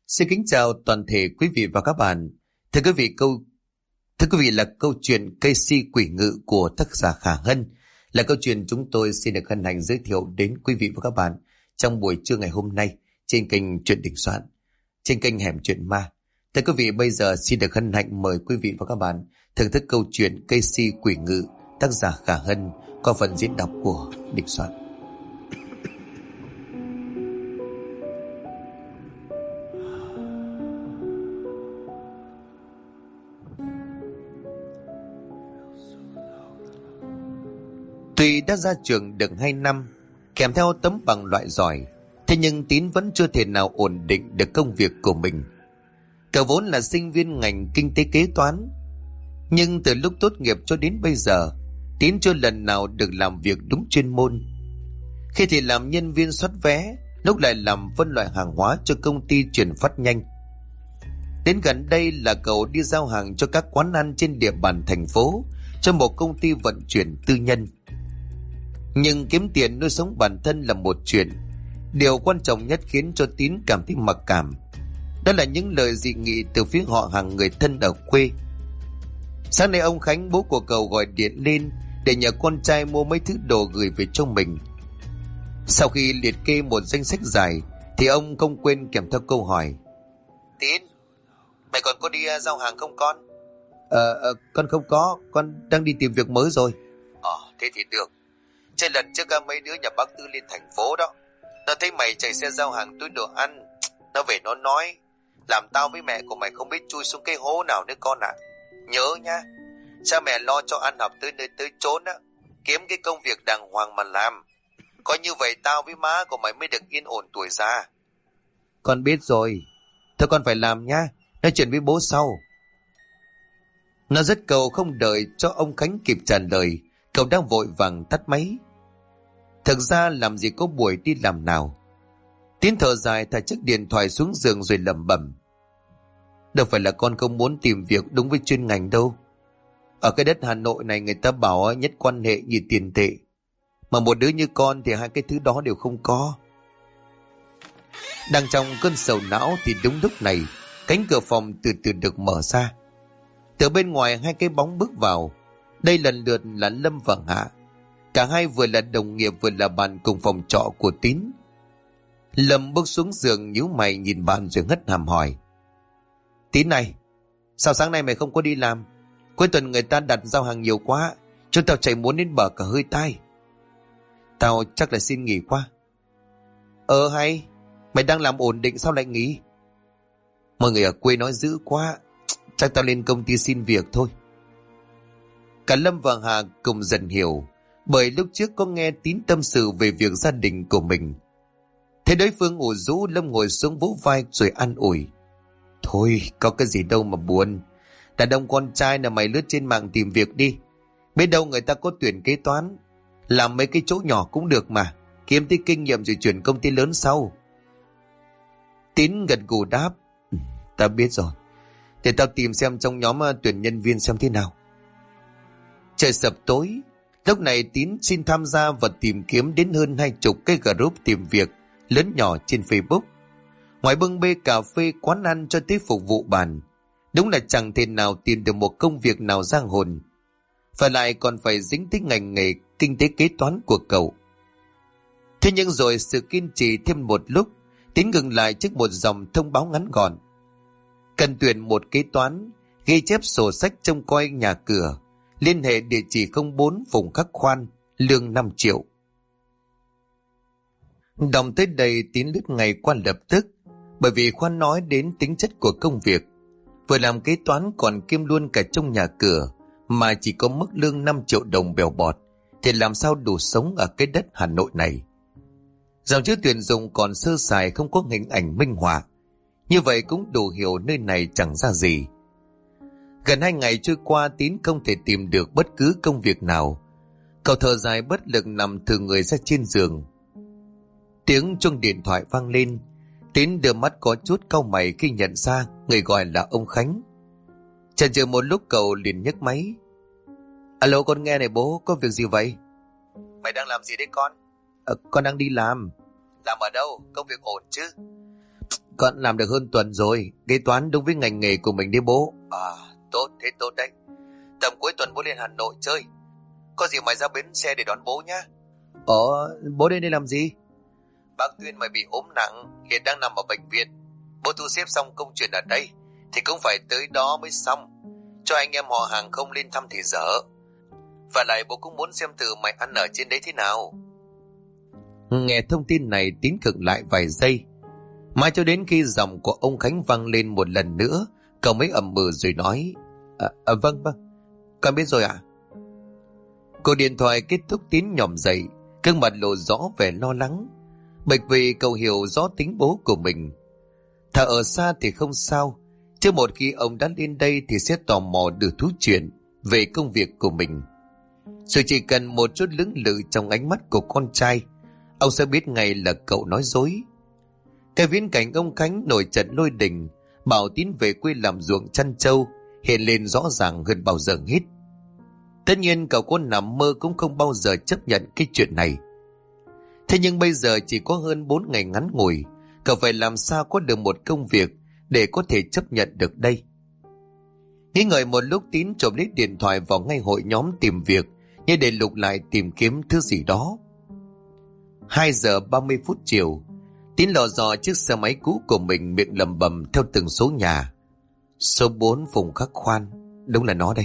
Xin kính chào toàn thể quý vị và các bạn. Thưa quý vị là câu chuyện cây si quỷ ngự của tác giả Khả Hân là câu chuyện chúng tôi xin được hân hạnh giới thiệu đến quý vị và các bạn trong buổi trưa ngày hôm nay trên kênh Truyện Đình Soạn, trên kênh Hẻm Chuyện Ma. Thưa quý vị, bây giờ xin được hân hạnh mời quý vị và các bạn thưởng thức câu chuyện cây si quỷ ngự tác giả Khả Hân qua phần diễn đọc của Đình Soạn. Tuy đã ra trường được 2 năm, kèm theo tấm bằng loại giỏi, thế nhưng Tín vẫn chưa thể nào ổn định được công việc của mình. Cậu vốn là sinh viên ngành kinh tế kế toán, nhưng từ lúc tốt nghiệp cho đến bây giờ, Tín chưa lần nào được làm việc đúng chuyên môn. Khi thì làm nhân viên soát vé, lúc lại làm phân loại hàng hóa cho công ty chuyển phát nhanh. Đến gần đây là cậu đi giao hàng cho các quán ăn trên địa bàn thành phố, cho một công ty vận chuyển tư nhân. Nhưng kiếm tiền nuôi sống bản thân là một chuyện, điều quan trọng nhất khiến cho Tín cảm thấy mặc cảm, đó là những lời dị nghị từ phía họ hàng người thân ở quê. Sáng nay ông Khánh, bố của cậu, gọi điện lên để nhờ con trai mua mấy thứ đồ gửi về cho mình. Sau khi liệt kê một danh sách dài thì ông không quên kèm theo câu hỏi: Tín, mày còn có đi giao hàng không con? Con không có, con đang đi tìm việc mới rồi. Thế thì được. Trên lần trước mấy đứa nhà bác Tư lên thành phố đó, nó thấy mày chạy xe giao hàng túi đồ ăn, nó về nó nói làm tao với mẹ của mày không biết chui xuống cái hố nào nữa con ạ. Nhớ nha, cha mẹ lo cho ăn học tới nơi tới chốn á, kiếm cái công việc đàng hoàng mà làm. Có như vậy tao với má của mày mới được yên ổn tuổi già. Con biết rồi, thôi con phải làm nha, nói chuyện với bố sau. Nó dứt câu không đợi cho ông Khánh kịp trả lời, cậu đang vội vàng tắt máy. Thực ra làm gì có buổi đi làm nào. Tín thở dài thả chiếc điện thoại xuống giường rồi lẩm bẩm: đâu phải là con không muốn tìm việc đúng với chuyên ngành đâu. Ở cái đất Hà Nội này người ta bảo nhất quan hệ như tiền tệ, mà một đứa như con thì hai cái thứ đó đều không có. Đang trong cơn sầu não thì đúng lúc này cánh cửa phòng từ từ được mở ra. Từ bên ngoài hai cái bóng bước vào. Đây lần lượt là Lâm và Hạ. Cả hai vừa là đồng nghiệp vừa là bạn cùng phòng trọ của Tín. Lâm bước xuống giường nhíu mày nhìn bạn rồi hất hàm hỏi: Tín này, sao sáng nay mày không có đi làm? Cuối tuần người ta đặt giao hàng nhiều quá, chúng tao chạy muốn đến bờ cả hơi tai. Tao chắc là xin nghỉ quá. Hay, mày đang làm ổn định sao lại nghỉ? Mọi người ở quê nói dữ quá, chắc tao lên công ty xin việc thôi. Cả Lâm và Hà cùng dần hiểu, bởi lúc trước có nghe Tín tâm sự về việc gia đình của mình. Thấy đối phương ủ rũ, Lâm ngồi xuống vỗ vai rồi an ủi: thôi, có cái gì đâu mà buồn. Đàn ông con trai là mày lướt trên mạng tìm việc đi. Biết đâu người ta có tuyển kế toán, làm mấy cái chỗ nhỏ cũng được mà, kiếm tí kinh nghiệm rồi chuyển công ty lớn sau. Tín gật gù đáp: tao biết rồi, để tao tìm xem trong nhóm tuyển nhân viên xem thế nào. Trời sập tối, lúc này Tín xin tham gia và tìm kiếm đến hơn 20 cái group tìm việc lớn nhỏ trên Facebook. Ngoài bưng bê cà phê quán ăn cho tới phục vụ bàn, đúng là chẳng thể nào tìm được một công việc nào giang hồn. Và lại còn phải dính tới ngành nghề kinh tế kế toán của cậu. Thế nhưng rồi sự kiên trì thêm một lúc, Tín ngừng lại trước một dòng thông báo ngắn gọn: cần tuyển một kế toán, ghi chép sổ sách trông coi nhà cửa, liên hệ địa chỉ 04 Phùng Khắc Khoan, lương 5 triệu. Đọc tới đây Tín lướt ngay qua lập tức, bởi vì Khoan nói đến tính chất của công việc. Vừa làm kế toán còn kiêm luôn cả trong nhà cửa, mà chỉ có mức lương 5 triệu đồng bèo bọt, thì làm sao đủ sống ở cái đất Hà Nội này. Dòng chữ tuyển dụng còn sơ sài, không có hình ảnh minh họa. Như vậy cũng đủ hiểu nơi này chẳng ra gì. Gần 2 ngày trôi qua, Tín không thể tìm được bất cứ công việc nào. Cậu thở dài bất lực nằm thừ người ra trên giường. Tiếng chuông điện thoại vang lên. Tín đưa mắt có chút cau mày khi nhận ra người gọi là ông Khánh. Chần chừ một lúc cậu liền nhấc máy. Alo, con nghe này bố, có việc gì vậy? Mày đang làm gì đấy con? Con đang đi làm. Làm ở đâu? Công việc ổn chứ? Con làm được hơn tuần rồi, kế toán đúng với ngành nghề của mình đi bố. Tốt, thế tốt đấy. Tầm cuối tuần bố lên Hà Nội chơi. Có gì mày ra bến xe để đón bố nhá. Bố đến đây làm gì? Bác Tuyên mày bị ốm nặng, hiện đang nằm ở bệnh viện. Bố thu xếp xong công chuyện ở đây thì cũng phải tới đó mới xong. Cho anh em họ hàng không lên thăm thì dở. Và lại bố cũng muốn xem thử mày ăn ở trên đấy thế nào. Nghe thông tin này Tín khựng lại vài giây. Mãi cho đến khi giọng của ông Khánh vang lên một lần nữa, cậu mới ậm ừ rồi nói: Vâng, con biết rồi ạ. Cuộc điện thoại kết thúc, Tín nhòm dậy, gương mặt lộ rõ vẻ lo lắng, bởi vì cậu hiểu rõ tính bố của mình. Thà ở xa thì không sao, chứ một khi ông đã lên đây thì sẽ tò mò được thú chuyện về công việc của mình. Rồi chỉ cần một chút lưỡng lự trong ánh mắt của con trai, ông sẽ biết ngay là cậu nói dối. Cái viễn cảnh ông Khánh nổi trận lôi đình bảo Tín về quê làm ruộng chăn trâu hiện lên rõ ràng hơn bao giờ hết. Tất nhiên cậu có nằm mơ cũng không bao giờ chấp nhận cái chuyện này. Thế nhưng bây giờ chỉ có hơn 4 ngày ngắn ngủi, cậu phải làm sao có được một công việc để có thể chấp nhận được đây. Nghĩ ngợi một lúc, Tín trộm lấy điện thoại vào ngay hội nhóm tìm việc, như để lục lại tìm kiếm thứ gì đó. 2 giờ 30 phút chiều, Tín lò dò chiếc xe máy cũ của mình, miệng lẩm bẩm theo từng số nhà. Số 4 Phùng Khắc Khoan, đúng là nó đây.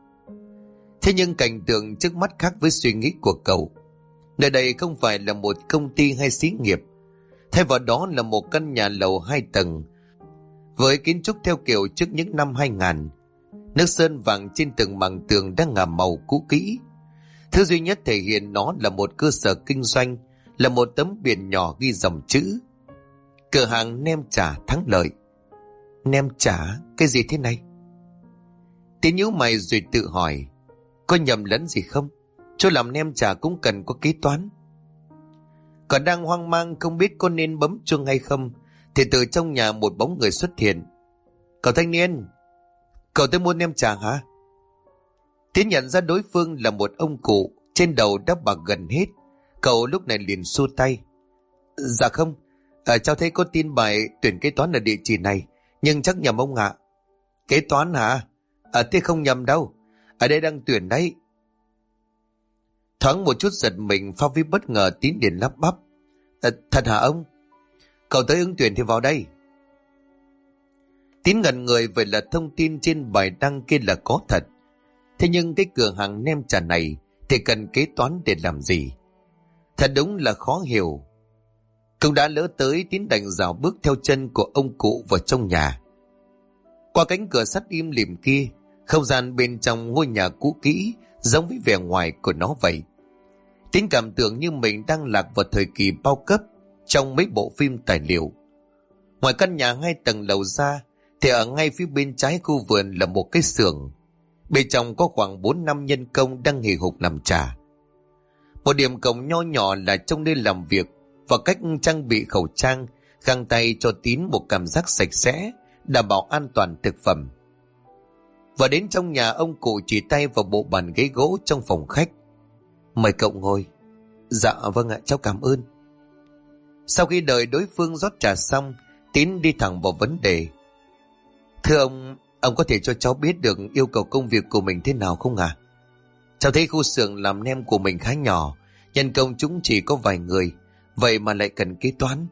Thế nhưng cảnh tượng trước mắt khác với suy nghĩ của cậu. Nơi đây không phải là một công ty hay xí nghiệp, thay vào đó là một căn nhà lầu 2 tầng với kiến trúc theo kiểu trước những năm 2000. Nước sơn vàng trên từng mảng tường đang ngả màu cũ kỹ. Thứ duy nhất thể hiện nó là một cơ sở kinh doanh, là một tấm biển nhỏ ghi dòng chữ: cửa hàng nem chả Thắng Lợi. Nem chả? Cái gì thế này? Tín nhíu mày rồi tự hỏi, có nhầm lẫn gì không? Chỗ làm nem chả cũng cần có kế toán. Còn đang hoang mang không biết có nên bấm chuông hay không, thì từ trong nhà một bóng người xuất hiện. Cậu thanh niên, cậu tới mua nem chả hả? Tín nhận ra đối phương là một ông cụ, trên đầu đắp bạc gần hết. Cậu lúc này liền xua tay. Dạ không, cháu thấy có tin bài tuyển kế toán ở địa chỉ này, nhưng chắc nhầm ông ạ. Kế toán hả? Thế không nhầm đâu, ở đây đang tuyển đấy. Thoáng một chút giật mình pha với bất ngờ, Tín liền lắp bắp. Thật hả ông? Cậu tới ứng tuyển thì vào đây. Tín ngẩn người, vậy là thông tin trên bài đăng kia là có thật. Thế nhưng cái cửa hàng nem chả này thì cần kế toán để làm gì? Thật đúng là khó hiểu. Cũng đã lỡ tới, Tín đành rào bước theo chân của ông cụ vào trong nhà. Qua cánh cửa sắt im lìm kia, không gian bên trong ngôi nhà cũ kỹ giống với vẻ ngoài của nó vậy. Tín cảm tưởng như mình đang lạc vào thời kỳ bao cấp trong mấy bộ phim tài liệu. Ngoài căn nhà 2 tầng lầu ra thì ở ngay phía bên trái khu vườn là một cái xưởng. Bên trong có khoảng 4-5 nhân công đang hì hục làm trà. Một điểm cộng nho nhỏ là trong nơi làm việc và cách trang bị khẩu trang, găng tay cho Tín một cảm giác sạch sẽ, đảm bảo an toàn thực phẩm. Và đến trong nhà, ông cụ chỉ tay vào bộ bàn ghế gỗ trong phòng khách. Mời cậu ngồi. Dạ vâng ạ, cháu cảm ơn. Sau khi đợi đối phương rót trà xong, Tín đi thẳng vào vấn đề. Thưa ông có thể cho cháu biết được yêu cầu công việc của mình thế nào không ạ? Cháu thấy khu xưởng làm nem của mình khá nhỏ, nhân công chúng chỉ có vài người, vậy mà lại cần kế toán.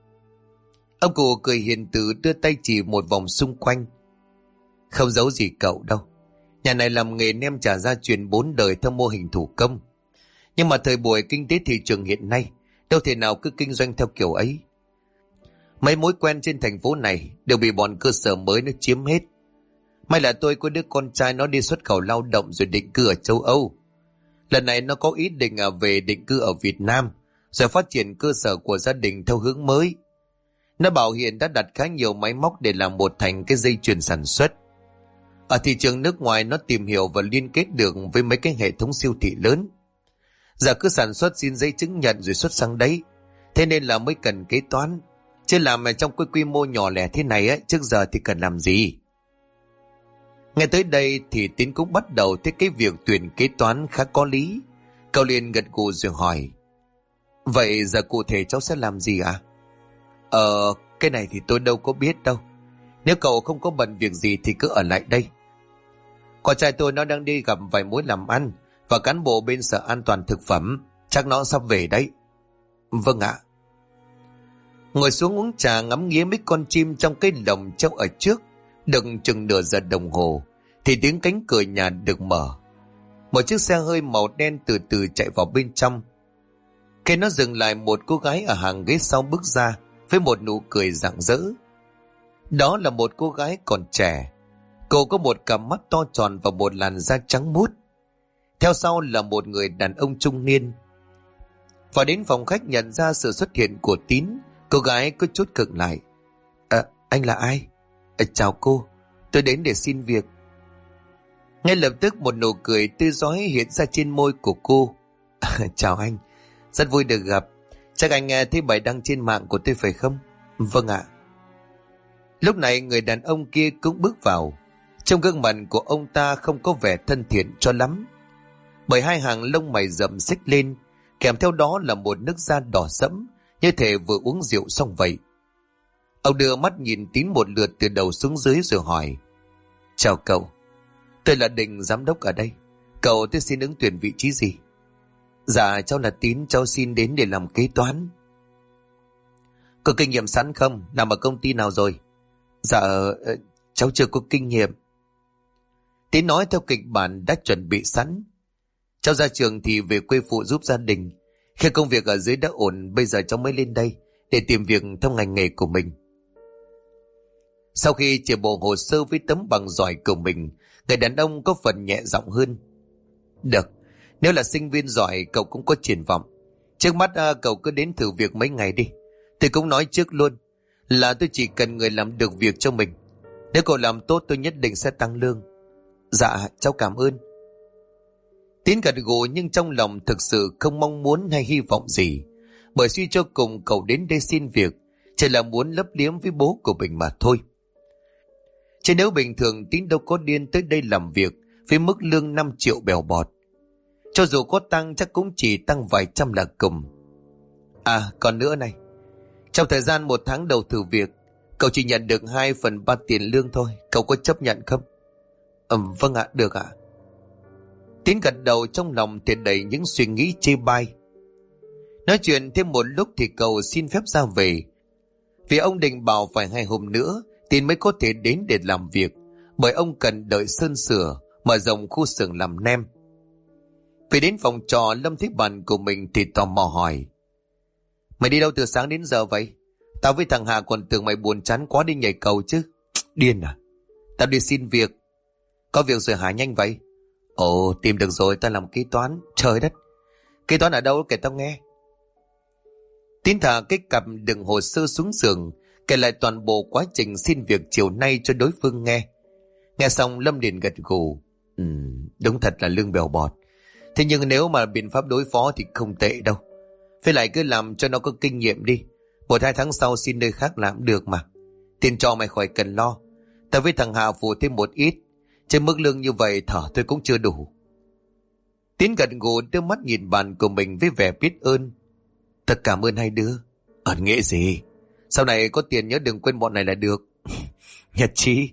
Ông cụ cười hiền từ, đưa tay chỉ một vòng xung quanh. Không giấu gì cậu đâu, nhà này làm nghề nem chả gia truyền 4 đời theo mô hình thủ công. Nhưng mà thời buổi kinh tế thị trường hiện nay, đâu thể nào cứ kinh doanh theo kiểu ấy. Mấy mối quen trên thành phố này đều bị bọn cơ sở mới nó chiếm hết. May là tôi có đứa con trai nó đi xuất khẩu lao động rồi định cư ở châu Âu. Lần này nó có ý định về định cư ở Việt Nam, rồi phát triển cơ sở của gia đình theo hướng mới. Nó bảo hiện đã đặt khá nhiều máy móc để làm một thành cái dây chuyền sản xuất. Ở thị trường nước ngoài nó tìm hiểu và liên kết được với mấy cái hệ thống siêu thị lớn. Giờ cứ sản xuất xin giấy chứng nhận rồi xuất sang đấy. Thế nên là mới cần kế toán. Chứ làm trong cái quy mô nhỏ lẻ thế này ấy, trước giờ thì cần làm gì? Nghe tới đây thì Tín cũng bắt đầu thấy cái việc tuyển kế toán khá có lý. Cậu liền gật gù rồi hỏi. Vậy giờ cụ thể cháu sẽ làm gì ạ? Cái này thì tôi đâu có biết đâu. Nếu cậu không có bận việc gì thì cứ ở lại đây. Con trai tôi nó đang đi gặp vài mối làm ăn và cán bộ bên sở an toàn thực phẩm. Chắc nó sắp về đấy. Vâng ạ. Ngồi xuống uống trà ngắm nghía mấy con chim trong cái lồng treo ở trước, được chừng nửa giờ đồng hồ thì tiếng cánh cửa nhà được mở. Một chiếc xe hơi màu đen từ từ chạy vào bên trong. Khi nó dừng lại, một cô gái ở hàng ghế sau bước ra với một nụ cười rạng rỡ. Đó là một cô gái còn trẻ. Cô có một cặp mắt to tròn và một làn da trắng muốt. Theo sau là một người đàn ông trung niên. Vào đến phòng khách nhận ra sự xuất hiện của Tín, cô gái có chút khựng lại. Anh là ai? Chào cô, tôi đến để xin việc. Ngay lập tức một nụ cười tươi rói hiện ra trên môi của cô. Chào anh, rất vui được gặp. Chắc anh nghe thấy bài đăng trên mạng của tôi phải không? Vâng ạ. Lúc này người đàn ông kia cũng bước vào. Trong gương mặt của ông ta không có vẻ thân thiện cho lắm, bởi hai hàng lông mày rậm xích lên, kèm theo đó là một nước da đỏ sẫm, như thể vừa uống rượu xong vậy. Ông đưa mắt nhìn Tín một lượt từ đầu xuống dưới rồi hỏi. Chào cậu, tôi là Định, giám đốc ở đây. Cậu tôi xin ứng tuyển vị trí gì? Dạ cháu là Tín, cháu xin đến để làm kế toán. Có kinh nghiệm sẵn không? Làm ở công ty nào rồi? Dạ cháu chưa có kinh nghiệm. Tín nói theo kịch bản đã chuẩn bị sẵn. Cháu ra trường thì về quê phụ giúp gia đình. Khi công việc ở dưới đã ổn, bây giờ cháu mới lên đây để tìm việc theo ngành nghề của mình. Sau khi chia bộ hồ sơ với tấm bằng giỏi của mình, người đàn ông có phần nhẹ giọng hơn. Được, nếu là sinh viên giỏi cậu cũng có triển vọng. Trước mắt cậu cứ đến thử việc mấy ngày đi. Tôi cũng nói trước luôn là tôi chỉ cần người làm được việc cho mình. Nếu cậu làm tốt tôi nhất định sẽ tăng lương. Dạ cháu cảm ơn. Tín gật gù nhưng trong lòng thực sự không mong muốn hay hy vọng gì, bởi suy cho cùng cậu đến đây xin việc chỉ là muốn lấp liếm với bố của mình mà thôi. Chứ nếu bình thường Tín đâu có điên tới đây làm việc với mức lương 5 triệu bèo bọt. Cho dù có tăng chắc cũng chỉ tăng vài trăm là cùng. Còn nữa này, trong thời gian 1 tháng đầu thử việc, cậu chỉ nhận được 2/3 tiền lương thôi. Cậu có chấp nhận không? Vâng ạ, được ạ. Tín gật đầu, trong lòng thì đầy những suy nghĩ chê bai. Nói chuyện thêm một lúc thì cậu xin phép ra về, vì ông Định bảo phải 2 hôm nữa Tín mới có thể đến để làm việc, bởi ông cần đợi sơn sửa, mở rộng khu xưởng làm nem. Về đến phòng trọ, Lâm thấy bạn của mình thì tò mò hỏi. Mày đi đâu từ sáng đến giờ vậy? Tao với thằng Hà còn tưởng mày buồn chán quá đi nhảy cầu chứ. Điên à? Tao đi xin việc. Có việc rồi hả, nhanh vậy? Ồ, tìm được rồi, tao làm kế toán. Trời đất, kế toán ở đâu kể tao nghe. Tín thả cái cặp đựng hồ sơ xuống giường, kể lại toàn bộ quá trình xin việc chiều nay cho đối phương nghe. Nghe xong Lâm liền gật gù. Đúng thật là lương bèo bọt. Thế nhưng nếu mà biện pháp đối phó thì không tệ đâu. Phải lại cứ làm cho nó có kinh nghiệm đi. 1-2 tháng sau xin nơi khác làm được mà. Tiền cho mày khỏi cần lo. Tao với thằng Hà phụ thêm một ít. Trên mức lương như vậy thở tôi cũng chưa đủ. Tín gật gù đưa mắt nhìn bạn của mình với vẻ biết ơn. Thật cảm ơn hai đứa. Ẩn nghĩa gì? Sau này có tiền nhớ đừng quên bọn này là được. Nhật chí.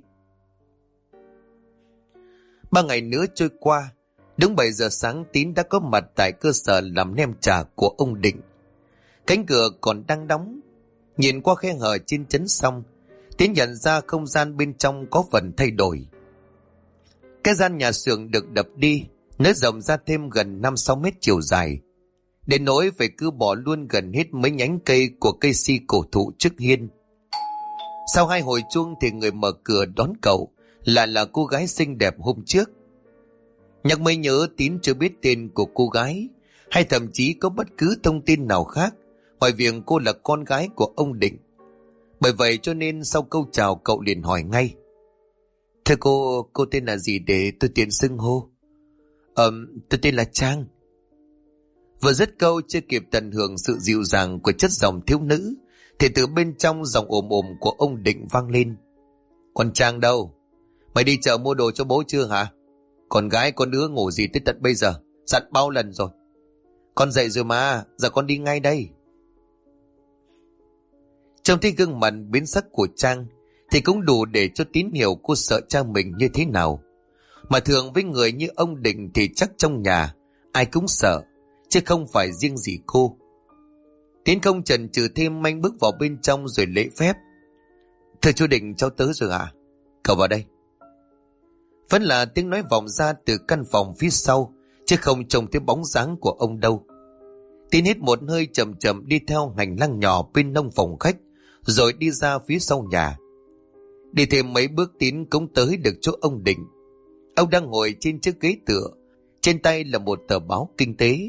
3 ngày nữa trôi qua. Đúng 7 giờ sáng Tín đã có mặt tại cơ sở làm nem chả của ông Định. Cánh cửa còn đang đóng. Nhìn qua khe hở trên chấn song, Tín nhận ra không gian bên trong có phần thay đổi. Cái gian nhà xưởng được đập đi, nới rộng ra thêm gần 5-6 mét chiều dài. Đến nỗi phải cứ bỏ luôn gần hết mấy nhánh cây của cây si cổ thụ trước hiên. Sau 2 hồi chuông thì người mở cửa đón cậu lại là cô gái xinh đẹp hôm trước. Nhắc mới nhớ Tín chưa biết tên của cô gái, hay thậm chí có bất cứ thông tin nào khác ngoài việc cô là con gái của ông Định. Bởi vậy cho nên sau câu chào cậu liền hỏi ngay. Thưa cô tên là gì để tôi tiện xưng hô? Tôi tên là Trang. Vừa dứt câu chưa kịp tận hưởng sự dịu dàng của chất giọng thiếu nữ thì từ bên trong giọng ồm ồm của ông Định vang lên. Con Trang đâu? Mày đi chợ mua đồ cho bố chưa hả? Con gái con đứa ngủ gì tới tận bây giờ? Dặn bao lần rồi. Con dậy rồi mà, giờ con đi ngay đây. Trông thấy gương mặt biến sắc của Trang thì cũng đủ để cho Tín hiểu cô sợ cha mình như thế nào. Mà thường với người như ông Định thì chắc trong nhà ai cũng sợ, chứ không phải riêng gì cô. Tín không chần chừ thêm, anh bước vào bên trong rồi lễ phép. Thưa chú Định, cháu tới rồi ạ. Cậu vào đây. Vẫn là tiếng nói vọng ra từ căn phòng phía sau, chứ không trông thấy bóng dáng của ông đâu. Tín hít một hơi chậm chậm đi theo hành lang nhỏ bên nông phòng khách, rồi đi ra phía sau nhà. Đi thêm mấy bước Tín cũng tới được chỗ ông Định. Ông đang ngồi trên chiếc ghế tựa, trên tay là một tờ báo kinh tế.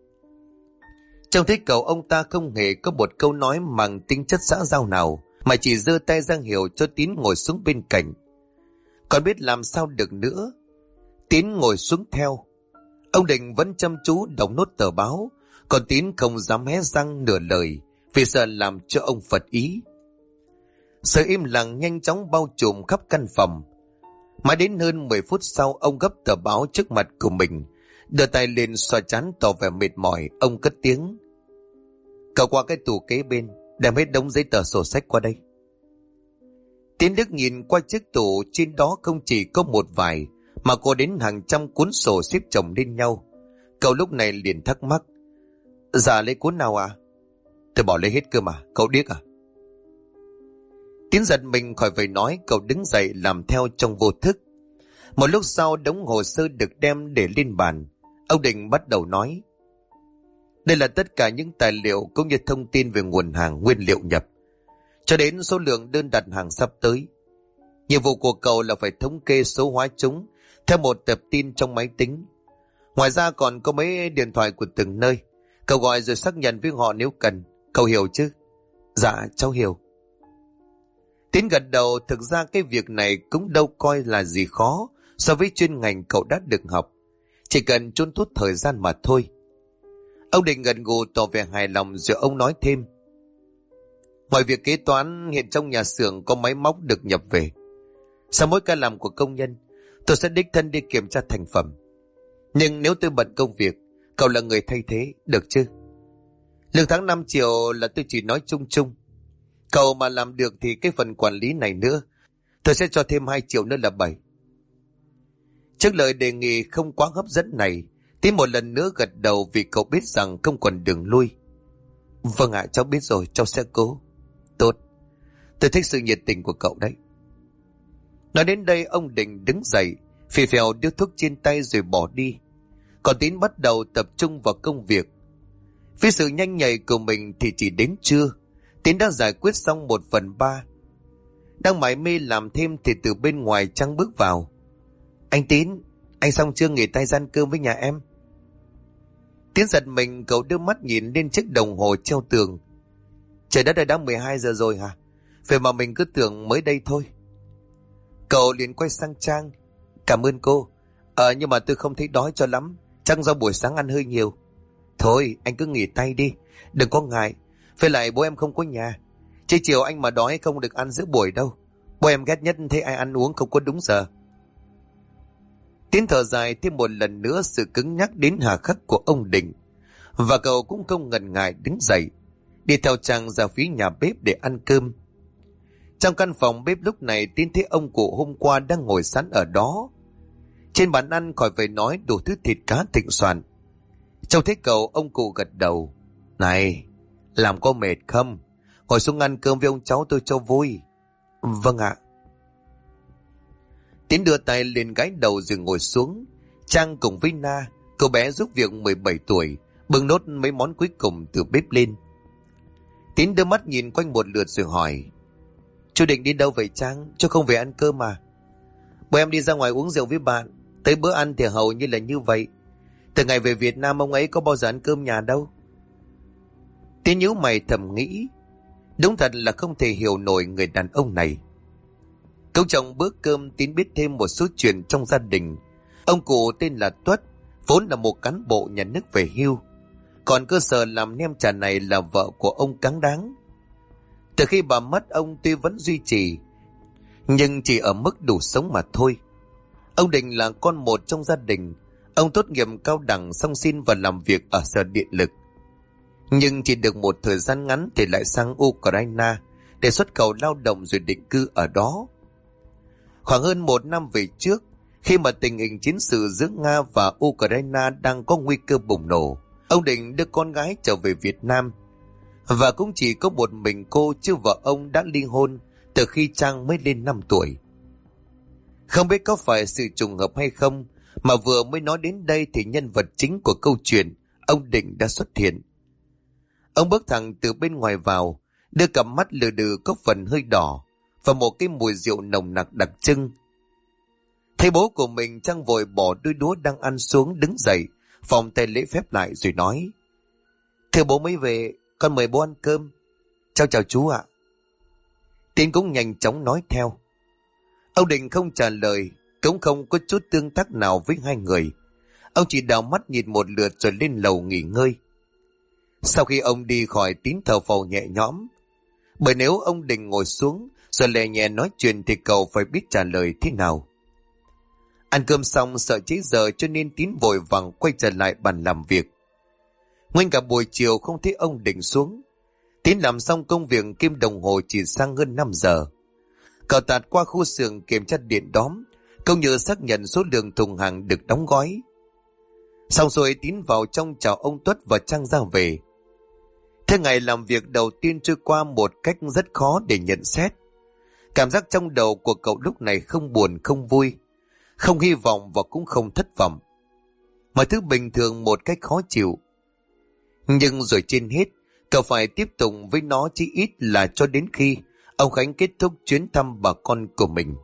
Trông thấy cậu, ông ta không hề có một câu nói mang tính chất xã giao nào, mà chỉ giơ tay ra hiệu cho Tín ngồi xuống bên cạnh. Còn biết làm sao được nữa, Tín ngồi xuống theo. Ông Định vẫn chăm chú đọc nốt tờ báo, còn Tín không dám hé răng nửa lời vì sợ làm cho ông phật ý. Sự im lặng nhanh chóng bao trùm khắp căn phòng. Mãi đến hơn 10 phút sau, ông gấp tờ báo trước mặt của mình, đưa tay lên xoa trán tỏ vẻ mệt mỏi. Ông cất tiếng: Cậu qua cái tủ kế bên, đem hết đống giấy tờ sổ sách qua đây. Tiến Đức nhìn qua chiếc tủ, trên đó không chỉ có một vài mà có đến hàng trăm cuốn sổ xếp chồng lên nhau. Cậu lúc này liền thắc mắc: Dạ lấy cuốn nào à? Tôi bảo lấy hết cơ mà, cậu điếc à? Tiến giật mình khỏi phải nói, cậu đứng dậy làm theo trong vô thức. Một lúc sau, đống hồ sơ được đem để lên bàn. Ông Định bắt đầu nói: Đây là tất cả những tài liệu cũng như thông tin về nguồn hàng, nguyên liệu nhập, cho đến số lượng đơn đặt hàng sắp tới. Nhiệm vụ của cậu là phải thống kê số hóa chúng theo một tập tin trong máy tính. Ngoài ra còn có mấy điện thoại của từng nơi. Cậu gọi rồi xác nhận với họ nếu cần. Cậu hiểu chứ? Dạ, cháu hiểu. Tín gật đầu. Thực ra cái việc này cũng đâu coi là gì khó so với chuyên ngành cậu đã được học. Chỉ cần chôn thút thời gian mà thôi. Ông Định gật gù tỏ vẻ hài lòng, rồi ông nói thêm: Ngoài việc kế toán, hiện trong nhà xưởng có máy móc được nhập về. Sau mỗi ca làm của công nhân, tôi sẽ đích thân đi kiểm tra thành phẩm. Nhưng nếu tôi bận công việc, cậu là người thay thế, được chứ? Lương tháng 5 triệu là tôi chỉ nói chung chung. Cậu mà làm được thì cái phần quản lý này nữa, tôi sẽ cho thêm 2 triệu nữa là 7. Trước lời đề nghị không quá hấp dẫn này, Tín một lần nữa gật đầu vì cậu biết rằng không còn đường lui. Vâng ạ, cháu biết rồi, cháu sẽ cố. Tốt, tôi thích sự nhiệt tình của cậu đấy. Nói đến đây, ông Định đứng dậy, phì phèo điếu thuốc trên tay rồi bỏ đi. Còn Tín bắt đầu tập trung vào công việc. Với sự nhanh nhạy của mình thì chỉ đến trưa, Tín đã giải quyết xong 1/3. Đang mải mê làm thêm thì từ bên ngoài Trang bước vào. Anh Tín, anh xong chưa, nghỉ tay ra ăn cơm với nhà em. Tín giật mình, cậu đưa mắt nhìn lên chiếc đồng hồ treo tường. Trời đất ơi, đã 12 giờ rồi hả? Vậy mà mình cứ tưởng mới đây thôi. Cậu liền quay sang Trang: Cảm ơn cô. Nhưng mà tôi không thấy đói cho lắm, chắc do buổi sáng ăn hơi nhiều. Thôi anh cứ nghỉ tay đi, đừng có ngại. Với lại bố em không có nhà, chứ chiều anh mà đói không được ăn giữa buổi đâu. Bố em ghét nhất thấy ai ăn uống không có đúng giờ. Tín thở dài thêm một lần nữa sự cứng nhắc đến hà khắc của ông Định, và cậu cũng không ngần ngại đứng dậy, đi theo Trang ra phía nhà bếp để ăn cơm. Trong căn phòng bếp lúc này, Tín thấy ông cụ hôm qua đang ngồi sẵn ở đó. Trên bàn ăn khỏi phải nói, đủ thứ thịt cá thịnh soạn. Trông thấy cậu, ông cụ gật đầu: Này, làm có mệt không? Ngồi xuống ăn cơm với ông cháu tôi cho vui. Vâng ạ. Tín đưa tay lên gái đầu rồi ngồi xuống. Trang cùng với Na, cô bé giúp việc 17 tuổi, bưng nốt mấy món cuối cùng từ bếp lên. Tín đưa mắt nhìn quanh một lượt rồi hỏi: Chú định đi đâu vậy Trang? Chú không về ăn cơm mà. Bố em đi ra ngoài uống rượu với bạn. Tới bữa ăn thì hầu như là như vậy. Từ ngày về Việt Nam ông ấy có bao giờ ăn cơm nhà đâu. Tín nhíu mày thầm nghĩ, đúng thật là không thể hiểu nổi người đàn ông này. Cũng trong bữa cơm, Tín biết thêm một số chuyện trong gia đình. Ông cụ tên là Tuất, vốn là một cán bộ nhà nước về hưu. Còn cơ sở làm nem chả này là vợ của ông Cáng Đáng. Từ khi bà mất, ông tuy vẫn duy trì, nhưng chỉ ở mức đủ sống mà thôi. Ông Định là con một trong gia đình. Ông tốt nghiệp cao đẳng xong xin vào làm việc ở sở điện lực. Nhưng chỉ được một thời gian ngắn thì lại sang Ukraine để xuất khẩu lao động rồi định cư ở đó. Khoảng hơn 1 năm về trước, khi mà tình hình chiến sự giữa Nga và Ukraine đang có nguy cơ bùng nổ, ông định đưa con gái trở về Việt Nam. Và cũng chỉ có một mình cô, chứ vợ ông đã ly hôn từ khi Trang mới lên 5 tuổi. Không biết có phải sự trùng hợp hay không, mà vừa mới nói đến đây thì nhân vật chính của câu chuyện, ông Định, đã xuất hiện. Ông bước thẳng từ bên ngoài vào, đưa cặp mắt lừ đừ có phần hơi đỏ và một cái mùi rượu nồng nặc đặc trưng. Thấy bố của mình, Trang vội bỏ đôi đũa đang ăn xuống, đứng dậy vòng tay lễ phép lại rồi nói: "Thưa bố mới về, con mời bố ăn cơm." "Chào chào chú ạ." Tiến cũng nhanh chóng nói theo. Ông Định không trả lời, cũng không có chút tương tác nào với hai người. Ông chỉ đảo mắt nhìn một lượt rồi lên lầu nghỉ ngơi. Sau khi ông đi khỏi, Tín thở phào nhẹ nhõm, bởi nếu ông Định ngồi xuống rồi lè nhẹ nói chuyện thì cậu phải biết trả lời thế nào. Ăn cơm xong sợ trễ giờ cho nên Tín vội vàng quay trở lại bàn làm việc. Nguyên cả buổi chiều không thấy ông Định xuống. Tín làm xong công việc kim đồng hồ chỉ sang hơn 5 giờ. Cậu tạt qua khu xưởng kiểm tra điện đóm, cũng như xác nhận số lượng thùng hàng được đóng gói. Xong rồi Tín vào trong chào ông Tuất và Trang ra về. Thế ngày làm việc đầu tiên trôi qua một cách rất khó để nhận xét. Cảm giác trong đầu của cậu lúc này không buồn không vui, không hy vọng và cũng không thất vọng. Mọi thứ bình thường một cách khó chịu. Nhưng rồi trên hết, cậu phải tiếp tục với nó chí ít là cho đến khi ông Khánh kết thúc chuyến thăm bà con của mình.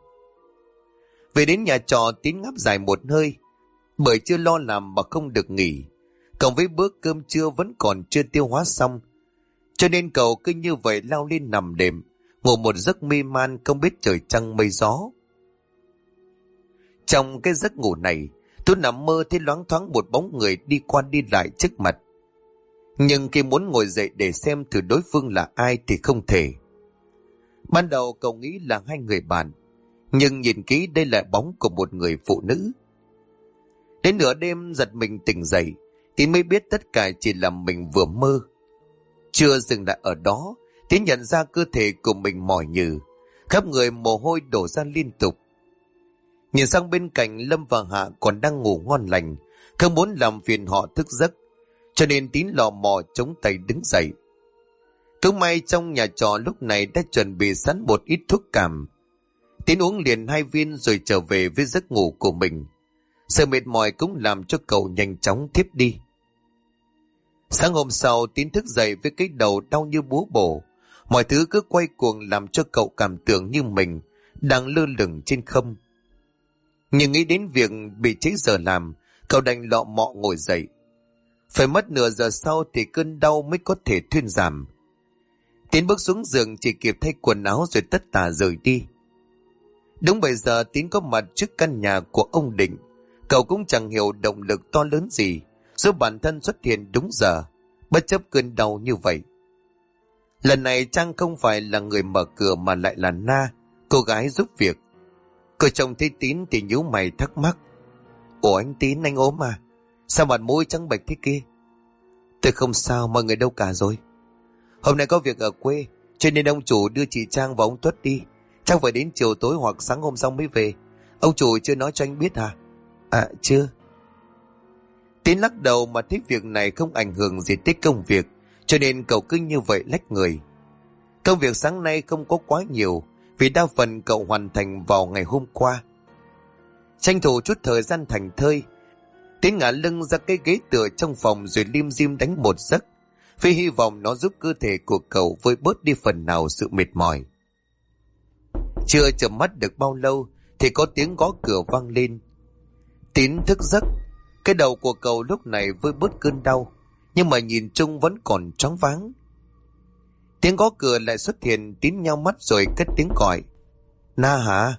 Về đến nhà trọ, Tín ngáp dài một hơi, bởi chưa lo làm mà không được nghỉ, cộng với bữa cơm trưa vẫn còn chưa tiêu hóa xong, cho nên cậu cứ như vậy lao lên nằm đệm, ngủ một giấc mê man không biết trời trăng mây gió. Trong cái giấc ngủ này, tôi nằm mơ thấy loáng thoáng một bóng người đi qua đi lại trước mặt. Nhưng khi muốn ngồi dậy để xem thử đối phương là ai thì không thể. Ban đầu cậu nghĩ là hai người bạn, nhưng nhìn kỹ đây là bóng của một người phụ nữ. Đến nửa đêm giật mình tỉnh dậy, Tín mới biết tất cả chỉ là mình vừa mơ. Chưa dừng lại ở đó, Tín nhận ra cơ thể của mình mỏi nhừ, khắp người mồ hôi đổ ra liên tục. Nhìn sang bên cạnh, Lâm và Hạ còn đang ngủ ngon lành, không muốn làm phiền họ thức giấc, cho nên Tín lò mò chống tay đứng dậy. Cũng may trong nhà trọ lúc này đã chuẩn bị sẵn một ít thuốc cảm. Tín uống liền 2 viên rồi trở về với giấc ngủ của mình. Sự mệt mỏi cũng làm cho cậu nhanh chóng thiếp đi. Sáng hôm sau, Tín thức dậy với cái đầu đau như búa bổ. Mọi thứ cứ quay cuồng làm cho cậu cảm tưởng như mình đang lơ lửng trên không. Nhưng nghĩ đến việc bị trễ giờ làm, cậu đành lọ mọ ngồi dậy. Phải mất nửa giờ sau thì cơn đau mới có thể thuyên giảm. Tín bước xuống giường chỉ kịp thay quần áo rồi tất tả rời đi. Đúng bây giờ Tín có mặt trước căn nhà của ông Định. Cậu cũng chẳng hiểu động lực to lớn gì giúp bản thân xuất hiện đúng giờ, bất chấp cơn đau như vậy. Lần này Trang không phải là người mở cửa mà lại là Na, cô gái giúp việc. Cô chồng thấy Tín thì nhíu mày thắc mắc: "Ủa anh Tín, anh ốm à? Sao mặt mũi trắng bệch thế kia?" "Tôi không sao, mọi người đâu cả rồi?" "Hôm nay có việc ở quê, cho nên ông chủ đưa chị Trang và ông Tuất đi. Chắc phải đến chiều tối hoặc sáng hôm sau mới về. Ông chủ chưa nói cho anh biết hả?" "À chưa." Tín lắc đầu mà thấy việc này không ảnh hưởng gì tới công việc, cho nên cậu cứ như vậy lách người. Công việc sáng nay không có quá nhiều, vì đa phần cậu hoàn thành vào ngày hôm qua. Tranh thủ chút thời gian thành thơi, Tín ngả lưng ra cái ghế tựa trong phòng rồi lim dim đánh một giấc, vì hy vọng nó giúp cơ thể của cậu vơi bớt đi phần nào sự mệt mỏi. Chưa chợp mắt được bao lâu thì có tiếng gõ cửa vang lên. Tín thức giấc, cái đầu của cậu lúc này vơi bớt cơn đau, nhưng mà nhìn chung vẫn còn choáng váng. Tiếng gõ cửa lại xuất hiện, Tín nhao mắt rồi cất tiếng gọi: "Na hả?"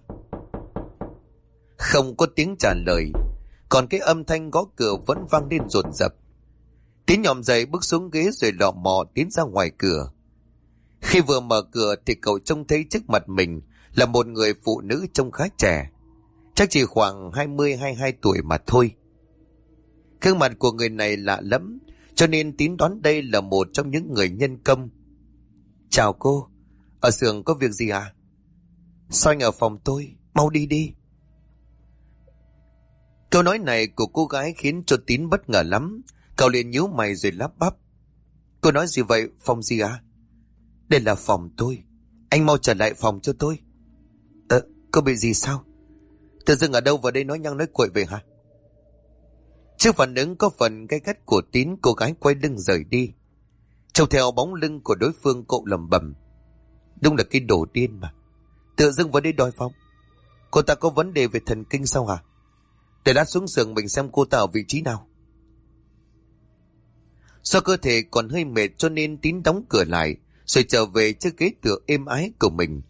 Không có tiếng trả lời, còn cái âm thanh gõ cửa vẫn vang lên dồn dập. Tín nhòm dậy bước xuống ghế rồi lọ mò tiến ra ngoài cửa. Khi vừa mở cửa thì cậu trông thấy trước mặt mình là một người phụ nữ trông khá trẻ, chắc chỉ khoảng 20-22 tuổi mà thôi. Gương mặt của người này lạ lẫm, cho nên Tín đoán đây là một trong những người nhân công. "Chào cô, Ở xưởng có việc gì à? Sao anh ở phòng tôi? Mau đi đi. Câu nói này của cô gái khiến cho Tín bất ngờ lắm. Cậu liền nhíu mày rồi lắp bắp. Cô nói gì vậy? Phòng gì à? Đây là phòng tôi. Anh mau trở lại phòng cho tôi. Cô bị gì sao? Tự dưng ở đâu vào đây nói nhăng nói cuội về hả? Trước phản ứng có phần gay gắt của Tín, cô gái quay lưng rời đi. Trông theo bóng lưng của đối phương, cậu lẩm bẩm. Đúng là cái đồ điên mà. Tự dưng vào đây đòi phòng. Cô ta có vấn đề về thần kinh sao hả? Để lát xuống giường mình xem cô ta ở vị trí nào. Do cơ thể còn hơi mệt cho nên Tín đóng cửa lại, rồi trở về chiếc ghế tựa êm ái của mình.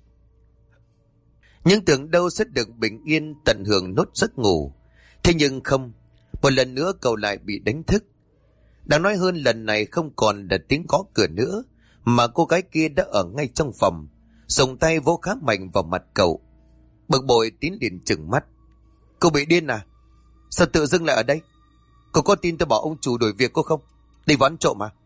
Nhưng tưởng đâu sẽ được bình yên tận hưởng nốt giấc ngủ. Thế nhưng không, một lần nữa cậu lại bị đánh thức. Đáng nói hơn, lần này không còn là tiếng gõ cửa nữa, mà cô gái kia đã ở ngay trong phòng, dùng tay vỗ khá mạnh vào mặt cậu. Bực bội, Tín liền trừng mắt. Cô bị điên à? Sao tự dưng lại ở đây? Cô có tin tôi bảo ông chủ đuổi việc cô không? Đi ván trộm à?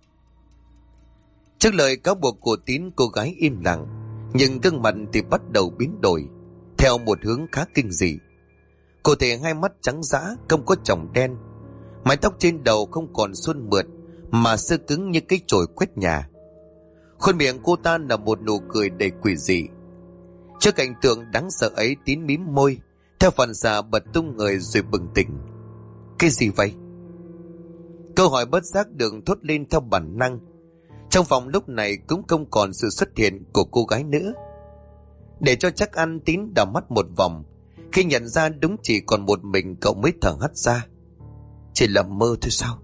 Trước lời cáo buộc của Tín, cô gái im lặng, nhưng gương mặt thì bắt đầu biến đổi theo một hướng khá kinh dị. Cô thể hai mắt trắng dã, không có chòng đen, mái tóc trên đầu không còn suôn mượt mà sơ cứng như cái chổi quét nhà. Khuôn miệng cô ta là một nụ cười đầy quỷ dị. Trước cảnh tượng đáng sợ ấy, Tín mím môi, theo phản xạ bật tung người rồi bừng tỉnh. Cái gì vậy? Câu hỏi bất giác được thốt lên theo bản năng. Trong phòng lúc này cũng không còn sự xuất hiện của cô gái nữa. Để cho chắc ăn, Tín đảo mắt một vòng. Khi nhận ra đúng chỉ còn một mình cậu mới thở hắt ra. Chỉ là mơ thôi sao?